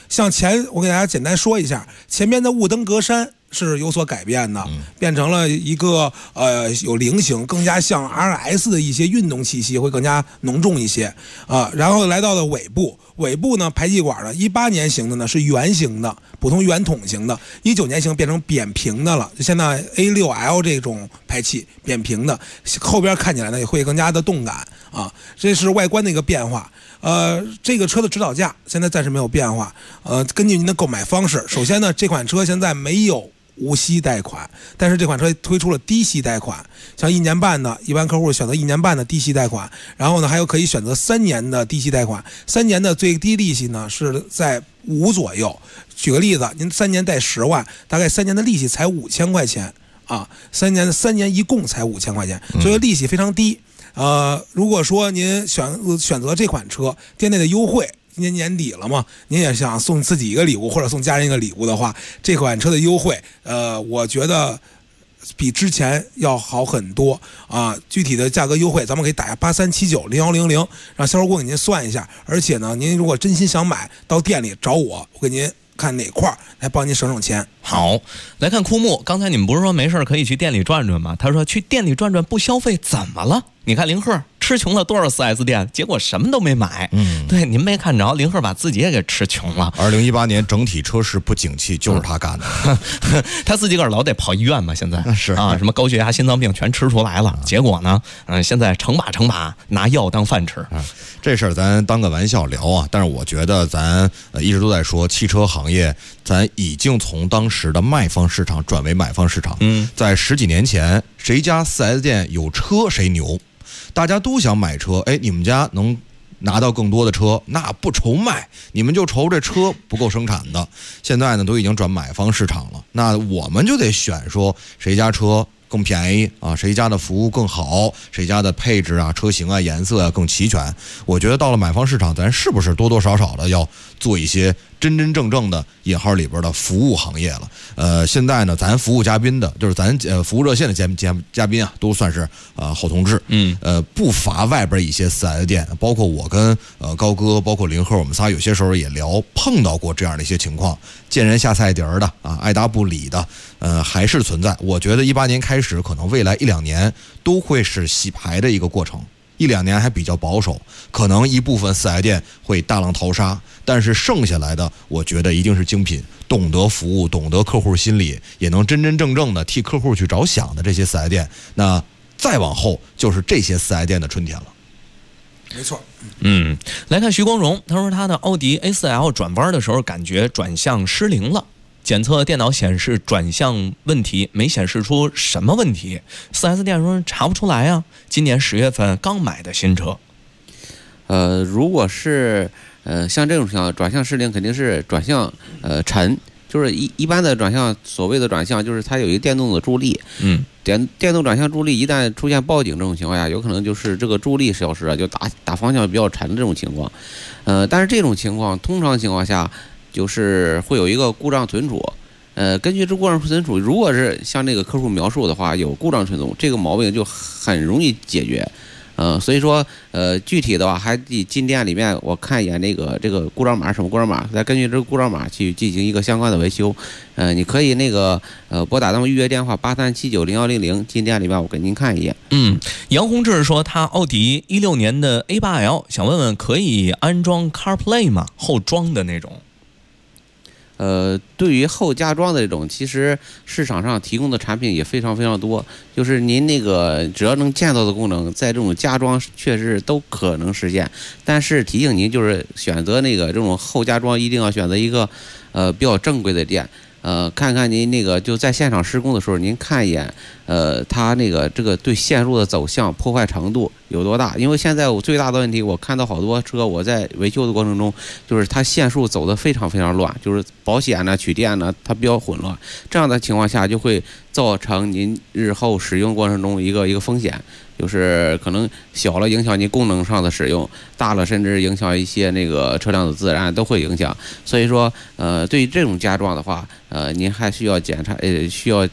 像我给大家简单说一下，前面的雾灯格栅是有所改变的，变成了一个有菱形，更加像 RS 的一些运动气息会更加浓重一些啊。然后来到了尾部呢，排气管呢，18年型的呢是圆形的，普通圆筒型的，19年型变成扁平的了，就现在 A6L 这种排气扁平的，后边看起来呢也会更加的动感啊。这是外观的一个变化。这个车的指导价现在暂时没有变化。根据您的购买方式，首先呢，这款车现在没有无息贷款，但是这款车推出了低息贷款，像1年半的，一般客户选择1年半的低息贷款，然后呢还有可以选择3年的低息贷款，3年的最低利息呢是在5左右。举个例子，您3年贷10万，大概3年的利息才5000块钱啊，3年一共才5000块钱，所以利息非常低。如果说您选择这款车，店内的优惠，今年年底了嘛，您也想送自己一个礼物或者送家人一个礼物的话，这款车的优惠，我觉得比之前要好很多啊。具体的价格优惠，咱们可以打下83790100，让销售顾问给您算一下。而且呢，您如果真心想买，到店里找我给您看哪块来帮您省钱。 好，来看枯木，刚才你们不是说没事可以去店里转转吗？他说去店里转转不消费怎么了？你看林鹤吃穷了多少 4S 店，结果什么都没买。对，您没看着，林鹤把自己也给吃穷了。 2018年整体车市不景气，就是他干的。 他自己个儿老得跑医院嘛，现在是啊，什么高血压、心脏病全吃出来了。结果呢，现在成把拿药当饭吃。 这事儿咱当个玩笑聊啊，但是我觉得咱一直都在说汽车行业，咱已经从当时的卖方市场转为买方市场。在10几年前，谁家 4S 店有车谁牛，大家都想买车。哎，你们家能拿到更多的车，那不愁卖，你们就愁这车不够生产的。现在呢，都已经转买方市场了，那我们就得选说谁家车更便宜啊，谁家的服务更好，谁家的配置啊、车型啊、颜色啊更齐全。我觉得到了买方市场，咱是不是多多少少的要做一些真真正正的引号里边的服务行业了？现在呢，咱服务嘉宾的，就是咱服务热线的嘉宾啊，都算是好同志。不乏外边一些4S店，包括我跟高哥，包括林鹤，我们仨有些时候也聊碰到过这样的一些情况，见人下菜碟儿的啊，爱答不理的，还是存在。我觉得18年开始，可能未来1-2年都会是洗牌的一个过程。1-2年还比较保守，可能一部分4S店会大浪淘沙，但是剩下来的，我觉得一定是精品，懂得服务，懂得客户心理，也能真真正正的替客户去着想的这些4S店，那再往后就是这些4S店的春天了。 没错。 来看徐光荣，他说他的奥迪 A4L 转弯的时候感觉转向失灵了，检测电脑显示转向问题，没显示出什么问题。4S 店说查不出来啊。今年10月份刚买的新车。 如果是像这种情况，转向失灵肯定是转向沉，就是一般的转向，所谓的转向就是它有一个电动的助力。电动转向助力一旦出现报警这种情况下，有可能就是这个助力消失了，就打方向比较沉的这种情况。但是这种情况通常情况下就是会有一个故障存储。根据这故障存储，如果是像这个客户描述的话，有故障存储，这个毛病就很容易解决。所以说具体的话还得进店里面我看一眼这个故障码什么故障码，再根据这个故障码去进行一个相关的维修。你可以拨打咱们预约电话83790100，进店里面我给您看一眼。 杨宏志说他奥迪16年的 A8L 想问问可以安装 CarPlay 吗？后装的那种。 对于后加装的这种，其实市场上提供的产品也非常非常多，就是您只要能见到的功能，在这种加装确实都可能实现。但是提醒您，就是选择这种后加装，一定要选择一个比较正规的店。看看您就在现场施工的时候，您看一眼，它这个对线路的走向破坏程度有多大？因为现在我最大的问题，我看到好多车，我在维修的过程中，就是它线束走得非常非常乱，就是保险呢、取电呢，它比较混乱。这样的情况下，就会造成您日后使用过程中一个风险。就是可能小了影响您功能上的使用，大了甚至影响一些车辆的自燃都会影响。所以说，对于这种加装的话，您还需要检查，需要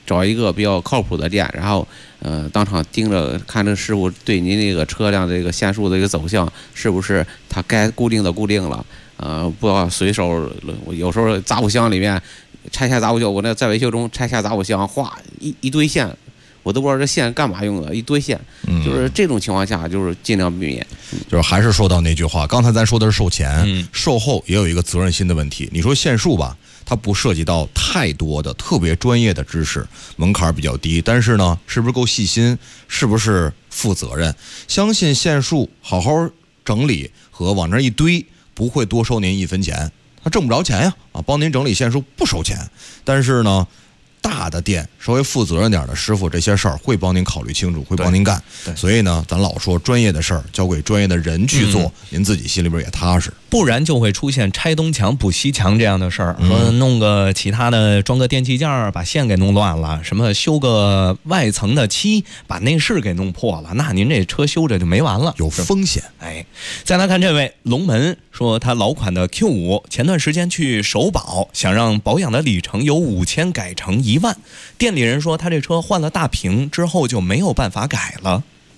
找一个比较靠谱的店，然后当场盯着看这师傅对您这个车辆这个线束的一个走向是不是他该固定的固定了，不要随手，有时候杂物箱里面拆下杂物箱，我那在维修中拆下杂物箱，哗一堆线。我都不知道这线干嘛用的，一堆线，就是这种情况下，就是尽量避免。 就是还是说到那句话，刚才咱说的是售前，售后也有一个责任心的问题。你说线束吧，它不涉及到太多的特别专业的知识，门槛比较低，但是呢，是不是够细心，是不是负责任？相信线束好好整理和往那一堆，不会多收您1分钱，他挣不着钱呀，帮您整理线束不收钱，但是呢。大的店稍微负责任点的师傅，这些事儿会帮您考虑清楚，会帮您干。所以呢，咱老说专业的事儿交给专业的人去做，您自己心里边也踏实。 不然就会出现拆东墙补西墙这样的事儿，说弄个其他的装个电器件儿，把线给弄乱了，什么修个外层的漆，把内饰给弄破了，那您这车修着就没完了， 有风险。 哎，再来看这位龙门说，他老款的 Q5 前段时间去首保，想让保养的里程由5000改成1万，店里人说他这车换了大屏之后就没有办法改了。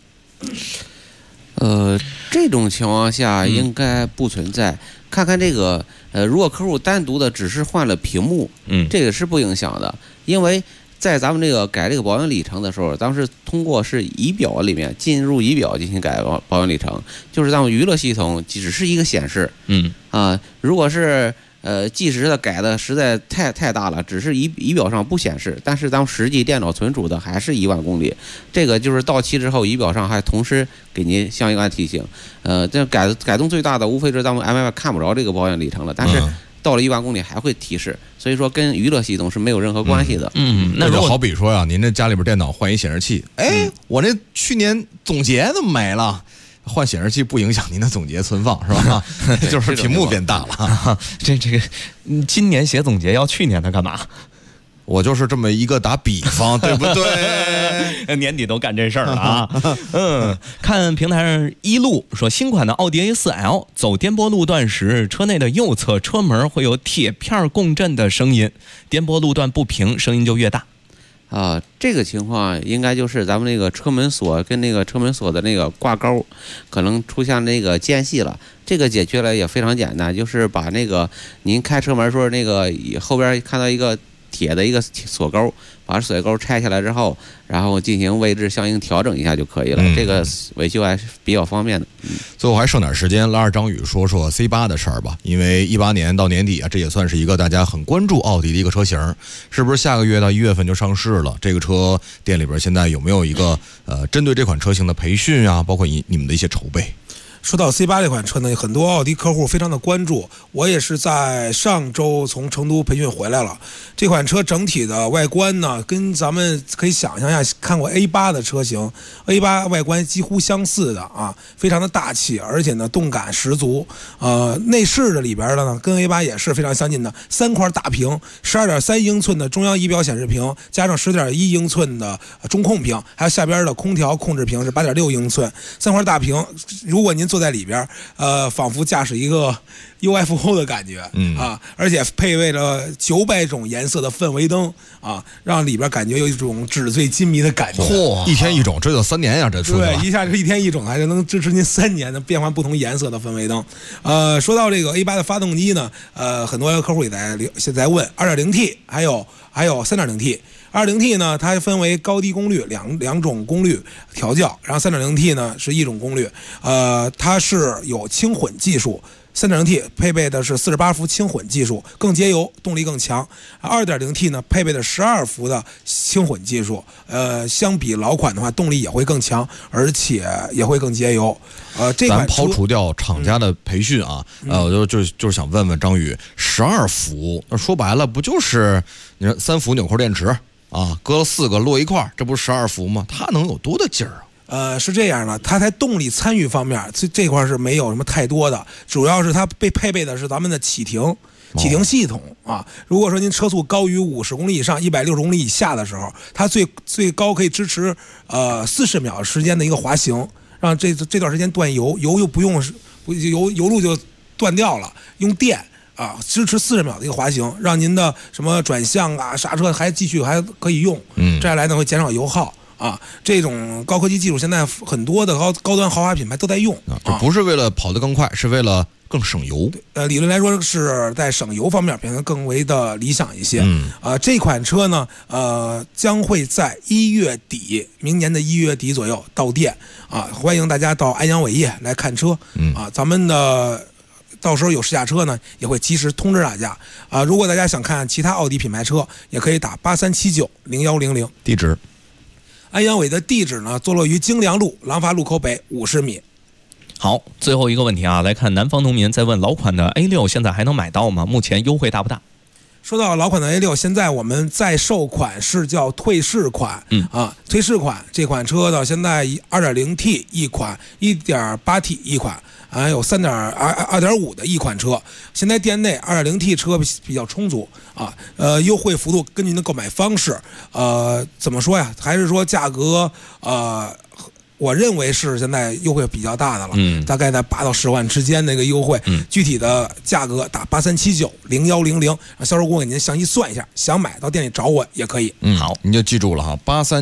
这种情况下应该不存在。看看这个，如果客户单独的只是换了屏幕，这个是不影响的，因为在咱们这个改这个保养里程的时候，当时通过是仪表里面进入仪表进行改保养里程，就是咱们娱乐系统只是一个显示，如果是计时的改的实在太大了，只是仪表上不显示，但是咱们实际电脑存储的还是1万公里。这个就是到期之后，仪表上还同时给您相应按提醒。这改动最大的无非是咱们 MI 看不着这个保养里程了，但是到了1万公里还会提示，所以说跟娱乐系统是没有任何关系的。 那就好比说呀，您这家里边电脑换一显示器，我这去年总结怎么没了？换显示器不影响您的总结存放是吧？就是屏幕变大了。 这个，今年写总结要去年的干嘛？ 我就是这么一个打比方，对不对？ 年底都干这事儿了啊。看平台上一路说，新款的奥迪 A4L 走颠簸路段时，车内的右侧车门会有铁片共振的声音，颠簸路段不平，声音就越大。 这个情况应该就是咱们那个车门锁跟那个车门锁的那个挂钩可能出现那个间隙了。这个解决了也非常简单，就是把那个您开车门时候那个后边看到一个铁的一个锁钩，把锁钩拆下来之后，然后进行位置相应调整一下就可以了。这个维修还是比较方便的。 最后还剩点时间，拉着张宇说说 C8 的事儿吧。因为18年到年底啊，这也算是一个大家很关注奥迪的一个车型，是不是下个月到1月份就上市了？这个车店里边现在有没有一个针对这款车型的培训啊，包括你们的一些筹备？ 说到 C8 这款车呢，很多奥迪客户非常的关注，我也是在上周从成都培训回来了。这款车整体的外观呢，跟咱们可以想象一下，看过 A8 的车型 ，A8 外观几乎相似的啊，非常的大气，而且呢动感十足。内饰的里边的呢，跟 A8 也是非常相近的，3块大屏，12.3英寸的中央仪表显示屏，加上10.1英寸的中控屏，还有下边的空调控制屏是8.6英寸，3块大屏，如果您坐在里边，仿佛驾驶一个 UFO 的感觉，而且配备了900种颜色的氛围灯啊，让里边感觉有一种纸醉金迷的感觉。 1天1种，这就3年呀，这出去了。 对，一下就1天1种，还是能支持您3年的变换不同颜色的氛围灯。说到这个 A8 的发动机呢，很多客户也在问 2.0T 还有 3.0T。2.0T 呢，它分为高低功率两种功率调教，然后 3.0T 呢是一种功率，它是有轻混技术。3.0T 配备的是48伏轻混技术，更节油，动力更强。2.0T 呢配备的12伏的轻混技术，相比老款的话，动力也会更强，而且也会更节油。这款咱抛除掉厂家的培训啊，我就是想问问张宇，12伏，那说白了不就是你说3伏纽扣电池啊，搁了4个摞一块，这不是12伏吗？它能有多大劲儿啊？ 是这样的，它在动力参与方面，这块是没有什么太多的，主要是它配备的是咱们的启停系统啊。如果说您车速高于50公里以上，160公里以下的时候，它最高可以支持40秒时间的一个滑行，让这段时间断油又不用油路就断掉了，用电啊，支持40秒的一个滑行，让您的什么转向啊、刹车还继续还可以用，这样来呢会减少油耗。啊，这种高科技技术现在很多的高端豪华品牌都在用这不是为了跑得更快，是为了更省油。 理论来说是在省油方面表现得更为的理想一些。这款车呢，将会在明年的1月底左右到店啊，欢迎大家到安阳伟业来看车。咱们的到时候有试驾车呢，也会及时通知大家啊。如果大家想看其他奥迪品牌车，也可以打83790100。 地址。 安阳伟的地址呢，坐落于京良路廊坊路口北50米。 好，最后一个问题啊，来看南方农民在问老款的 A6 现在还能买到吗？目前优惠大不大？ 说到老款的 A6， 现在我们在售款是叫退市款，退市款这款车呢，现在 2.0T 一款 1.8T 一款，还有2.5的一款车。现在店内 2.0T 车比较充足啊，优惠幅度根据您的购买方式，怎么说呀？还是说价格我认为是现在优惠比较大的了，大概在8到10万之间的一个优惠，具体的价格打83790100，让销售工给您详细算一下，想买到店里找我也可以。 好，您就记住了哈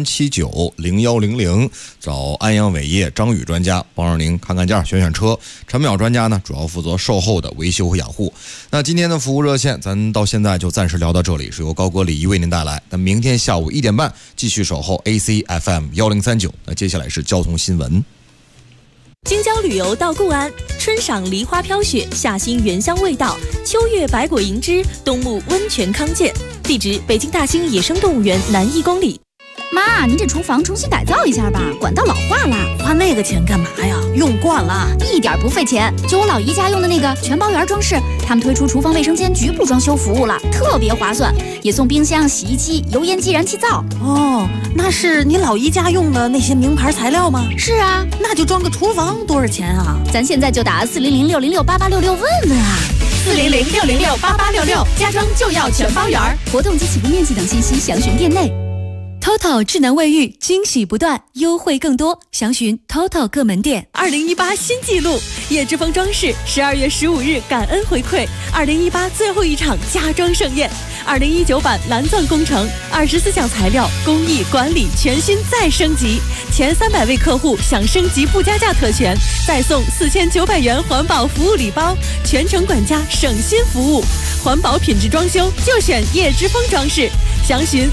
，83790100，找安阳伟业张宇专家帮着您看看价、选选车。陈淼专家呢，主要负责售后的维修和养护。那今天的服务热线，咱到现在就暂时聊到这里，是由高哥李怡为您带来。那明天下午1点半继续守候 ACFM1039。那接下来是交通新闻。 京郊旅游到固安，春赏梨花飘雪，夏欣原香味道，秋月百果盈枝，冬沐温泉康健。地址：北京大兴野生动物园南1公里。 妈，您这厨房重新改造一下吧，管道老化了。 花那个钱干嘛呀？用惯了， 一点不费钱。就我老姨家用的那个全包圆装饰，他们推出厨房卫生间局部装修服务了，特别划算，也送冰箱、洗衣机、油烟机、燃气灶。 哦，那是你老姨家用的那些名牌材料吗？ 是啊， 那就装个厨房多少钱啊？ 咱现在就打400-606-8866问问啊。 400-606-8866，家装就要全包圆。 活动及起步面积等信息详询店内。 TOTO 智能卫浴，惊喜不断，优惠更多，详询 TOTO 各门店。2018新纪录，叶之峰装饰12月15日感恩回馈2018最后一场家装盛宴，2019版蓝钻工程，24项材料工艺管理全新再升级，前300位客户享升级不加价特权，再送4900元环保服务礼包，全程管家省心服务，环保品质装修就选叶之峰装饰，详询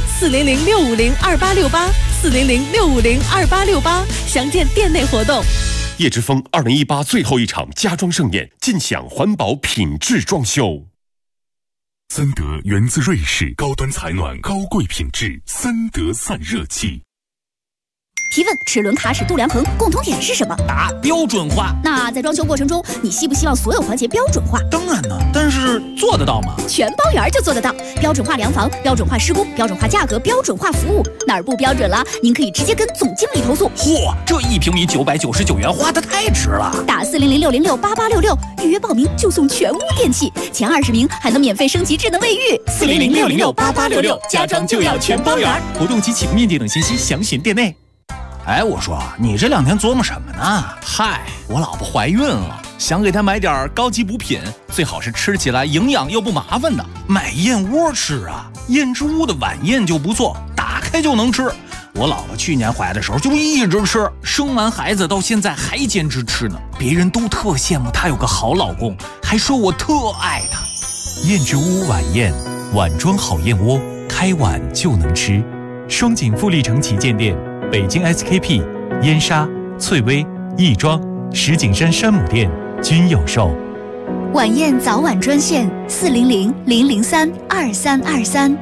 400-650-2868，400-650-2868，详见店内活动。 叶之峰2018最后一场家装盛宴，尽享环保品质装修。 森德源自瑞士，高端采暖，高贵品质，森德散热器。 提问：齿轮卡尺度量衡共同点是什么？ 答：标准化。 那在装修过程中，你希不希望所有环节标准化？ 当然呢，但是做得到吗？ 全包圆就做得到，标准化量房、标准化施工、标准化价格、标准化服务，哪儿不标准了，您可以直接跟总经理投诉。 嚯，这1平米999元，花得太值了！ 打400-606-8866，预约报名就送全屋电器，前20名还能免费升级智能卫浴。 400-606-8866，家装就要全包圆。活动及起步面积等信息详询店内。哎，我说你这2天琢磨什么呢？嗨，我老婆怀孕了，想给她买点高级补品，最好是吃起来营养又不麻烦的。买燕窝吃啊，燕之屋的晚宴就不错，打开就能吃。我老婆去年怀的时候就一直吃，生完孩子到现在还坚持吃呢。别人都特羡慕她有个好老公，还说我特爱她。燕之屋晚宴，碗装好燕窝，开碗就能吃。双井富力城旗舰店。北京 SKP、燕莎、翠微、亦庄、石景山山姆店均有售。 晚宴早晚专线400-003-2323。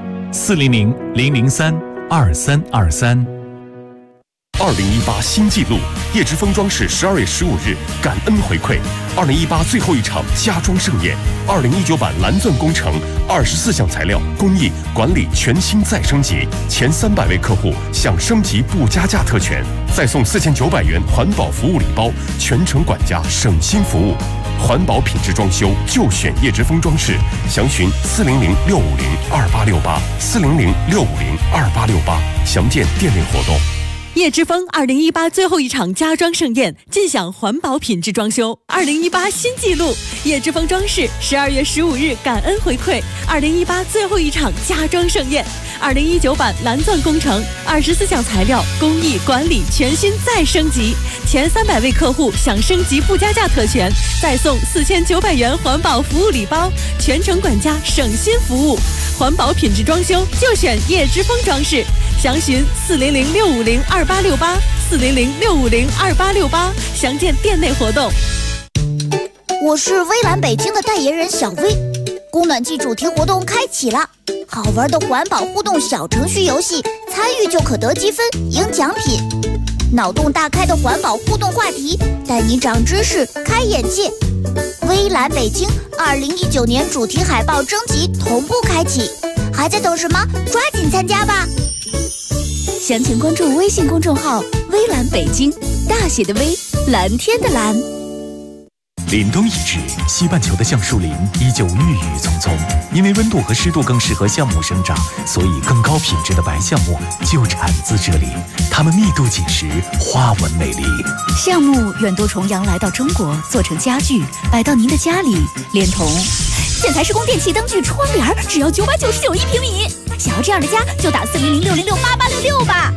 400-003-2323。2018新纪录，叶之峰装饰12月15日感恩回馈2018最后一场家装盛宴，2019版蓝钻工程24项材料工艺管理全新再升级，前300位客户享升级不加价特权，再送4900元环保服务礼包，全程管家省心服务。环保品质装修就选叶之峰装饰，详询400-650-2868，400-650-2868，详见店内活动。 叶之峰2018最后一场家装盛宴，尽享环保品质装修。2018新纪录，叶之峰装饰12月15日感恩回馈2018最后一场家装盛宴。2019版蓝钻工程，24项材料工艺管理全新再升级，前300位客户享升级附加价特权，再送4900元环保服务礼包，全程管家省心服务。环保品质装修就选叶之峰装饰，详询400-650-2868，400-650-2868，详见店内活动。 我是微蓝北京的代言人小薇，供暖季主题活动开启了，好玩的环保互动小程序游戏，参与就可得积分赢奖品。脑洞大开的环保互动话题，带你长知识开眼界。微蓝北京2019年主题海报征集同步开启，还在等什么？抓紧参加吧！详情关注微信公众号微蓝北京，大写的微，蓝天的蓝。 凛冬已至，西半球的橡树林依旧郁郁葱葱。因为温度和湿度更适合橡木生长，所以更高品质的白橡木就产自这里。它们密度紧实，花纹美丽。 橡木远渡重洋来到中国，做成家具，摆到您的家里，连同建材施工电器灯具窗帘，只要999一平米。想要这样的家，就打400-606-8866吧。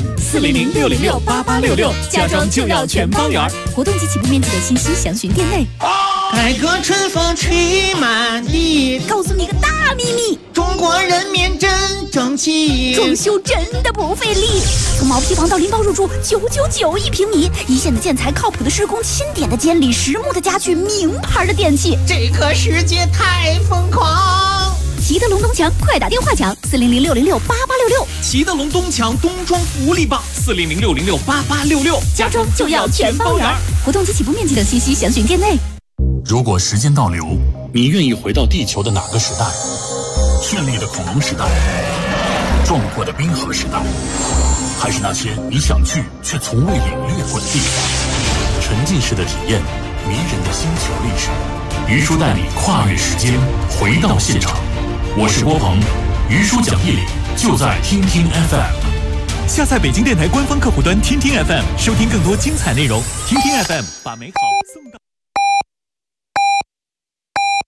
400-606-8866，家装就要全包圆。 活动及起步面积的信息详询店内。 改革春风吹满地， 告诉你个大秘密， 中国人民真争气， 装修真的不费力。从毛坯房到拎包入住，999一平米，一线的建材，靠谱的施工，钦点的监理，实木的家具，名牌的电器， 这个世界太疯狂。 齐德龙东墙，快打电话抢400-606-8866。 齐德龙东墙冬装福利棒，400-606-8866， 家装就要全包圆。活动及起步面积等信息详询店内。 如果时间倒流，你愿意回到地球的哪个时代？绚丽的恐龙时代，壮阔的冰河时代，还是那些你想去却从未领略过的地方？沉浸式的体验，迷人的星球历史。于叔带你跨越时间，回到现场。我是郭鹏，于叔讲义理就在听听 FM。 下载北京电台官方客户端听听 FM， 收听更多精彩内容。听听 FM， 把美好送到。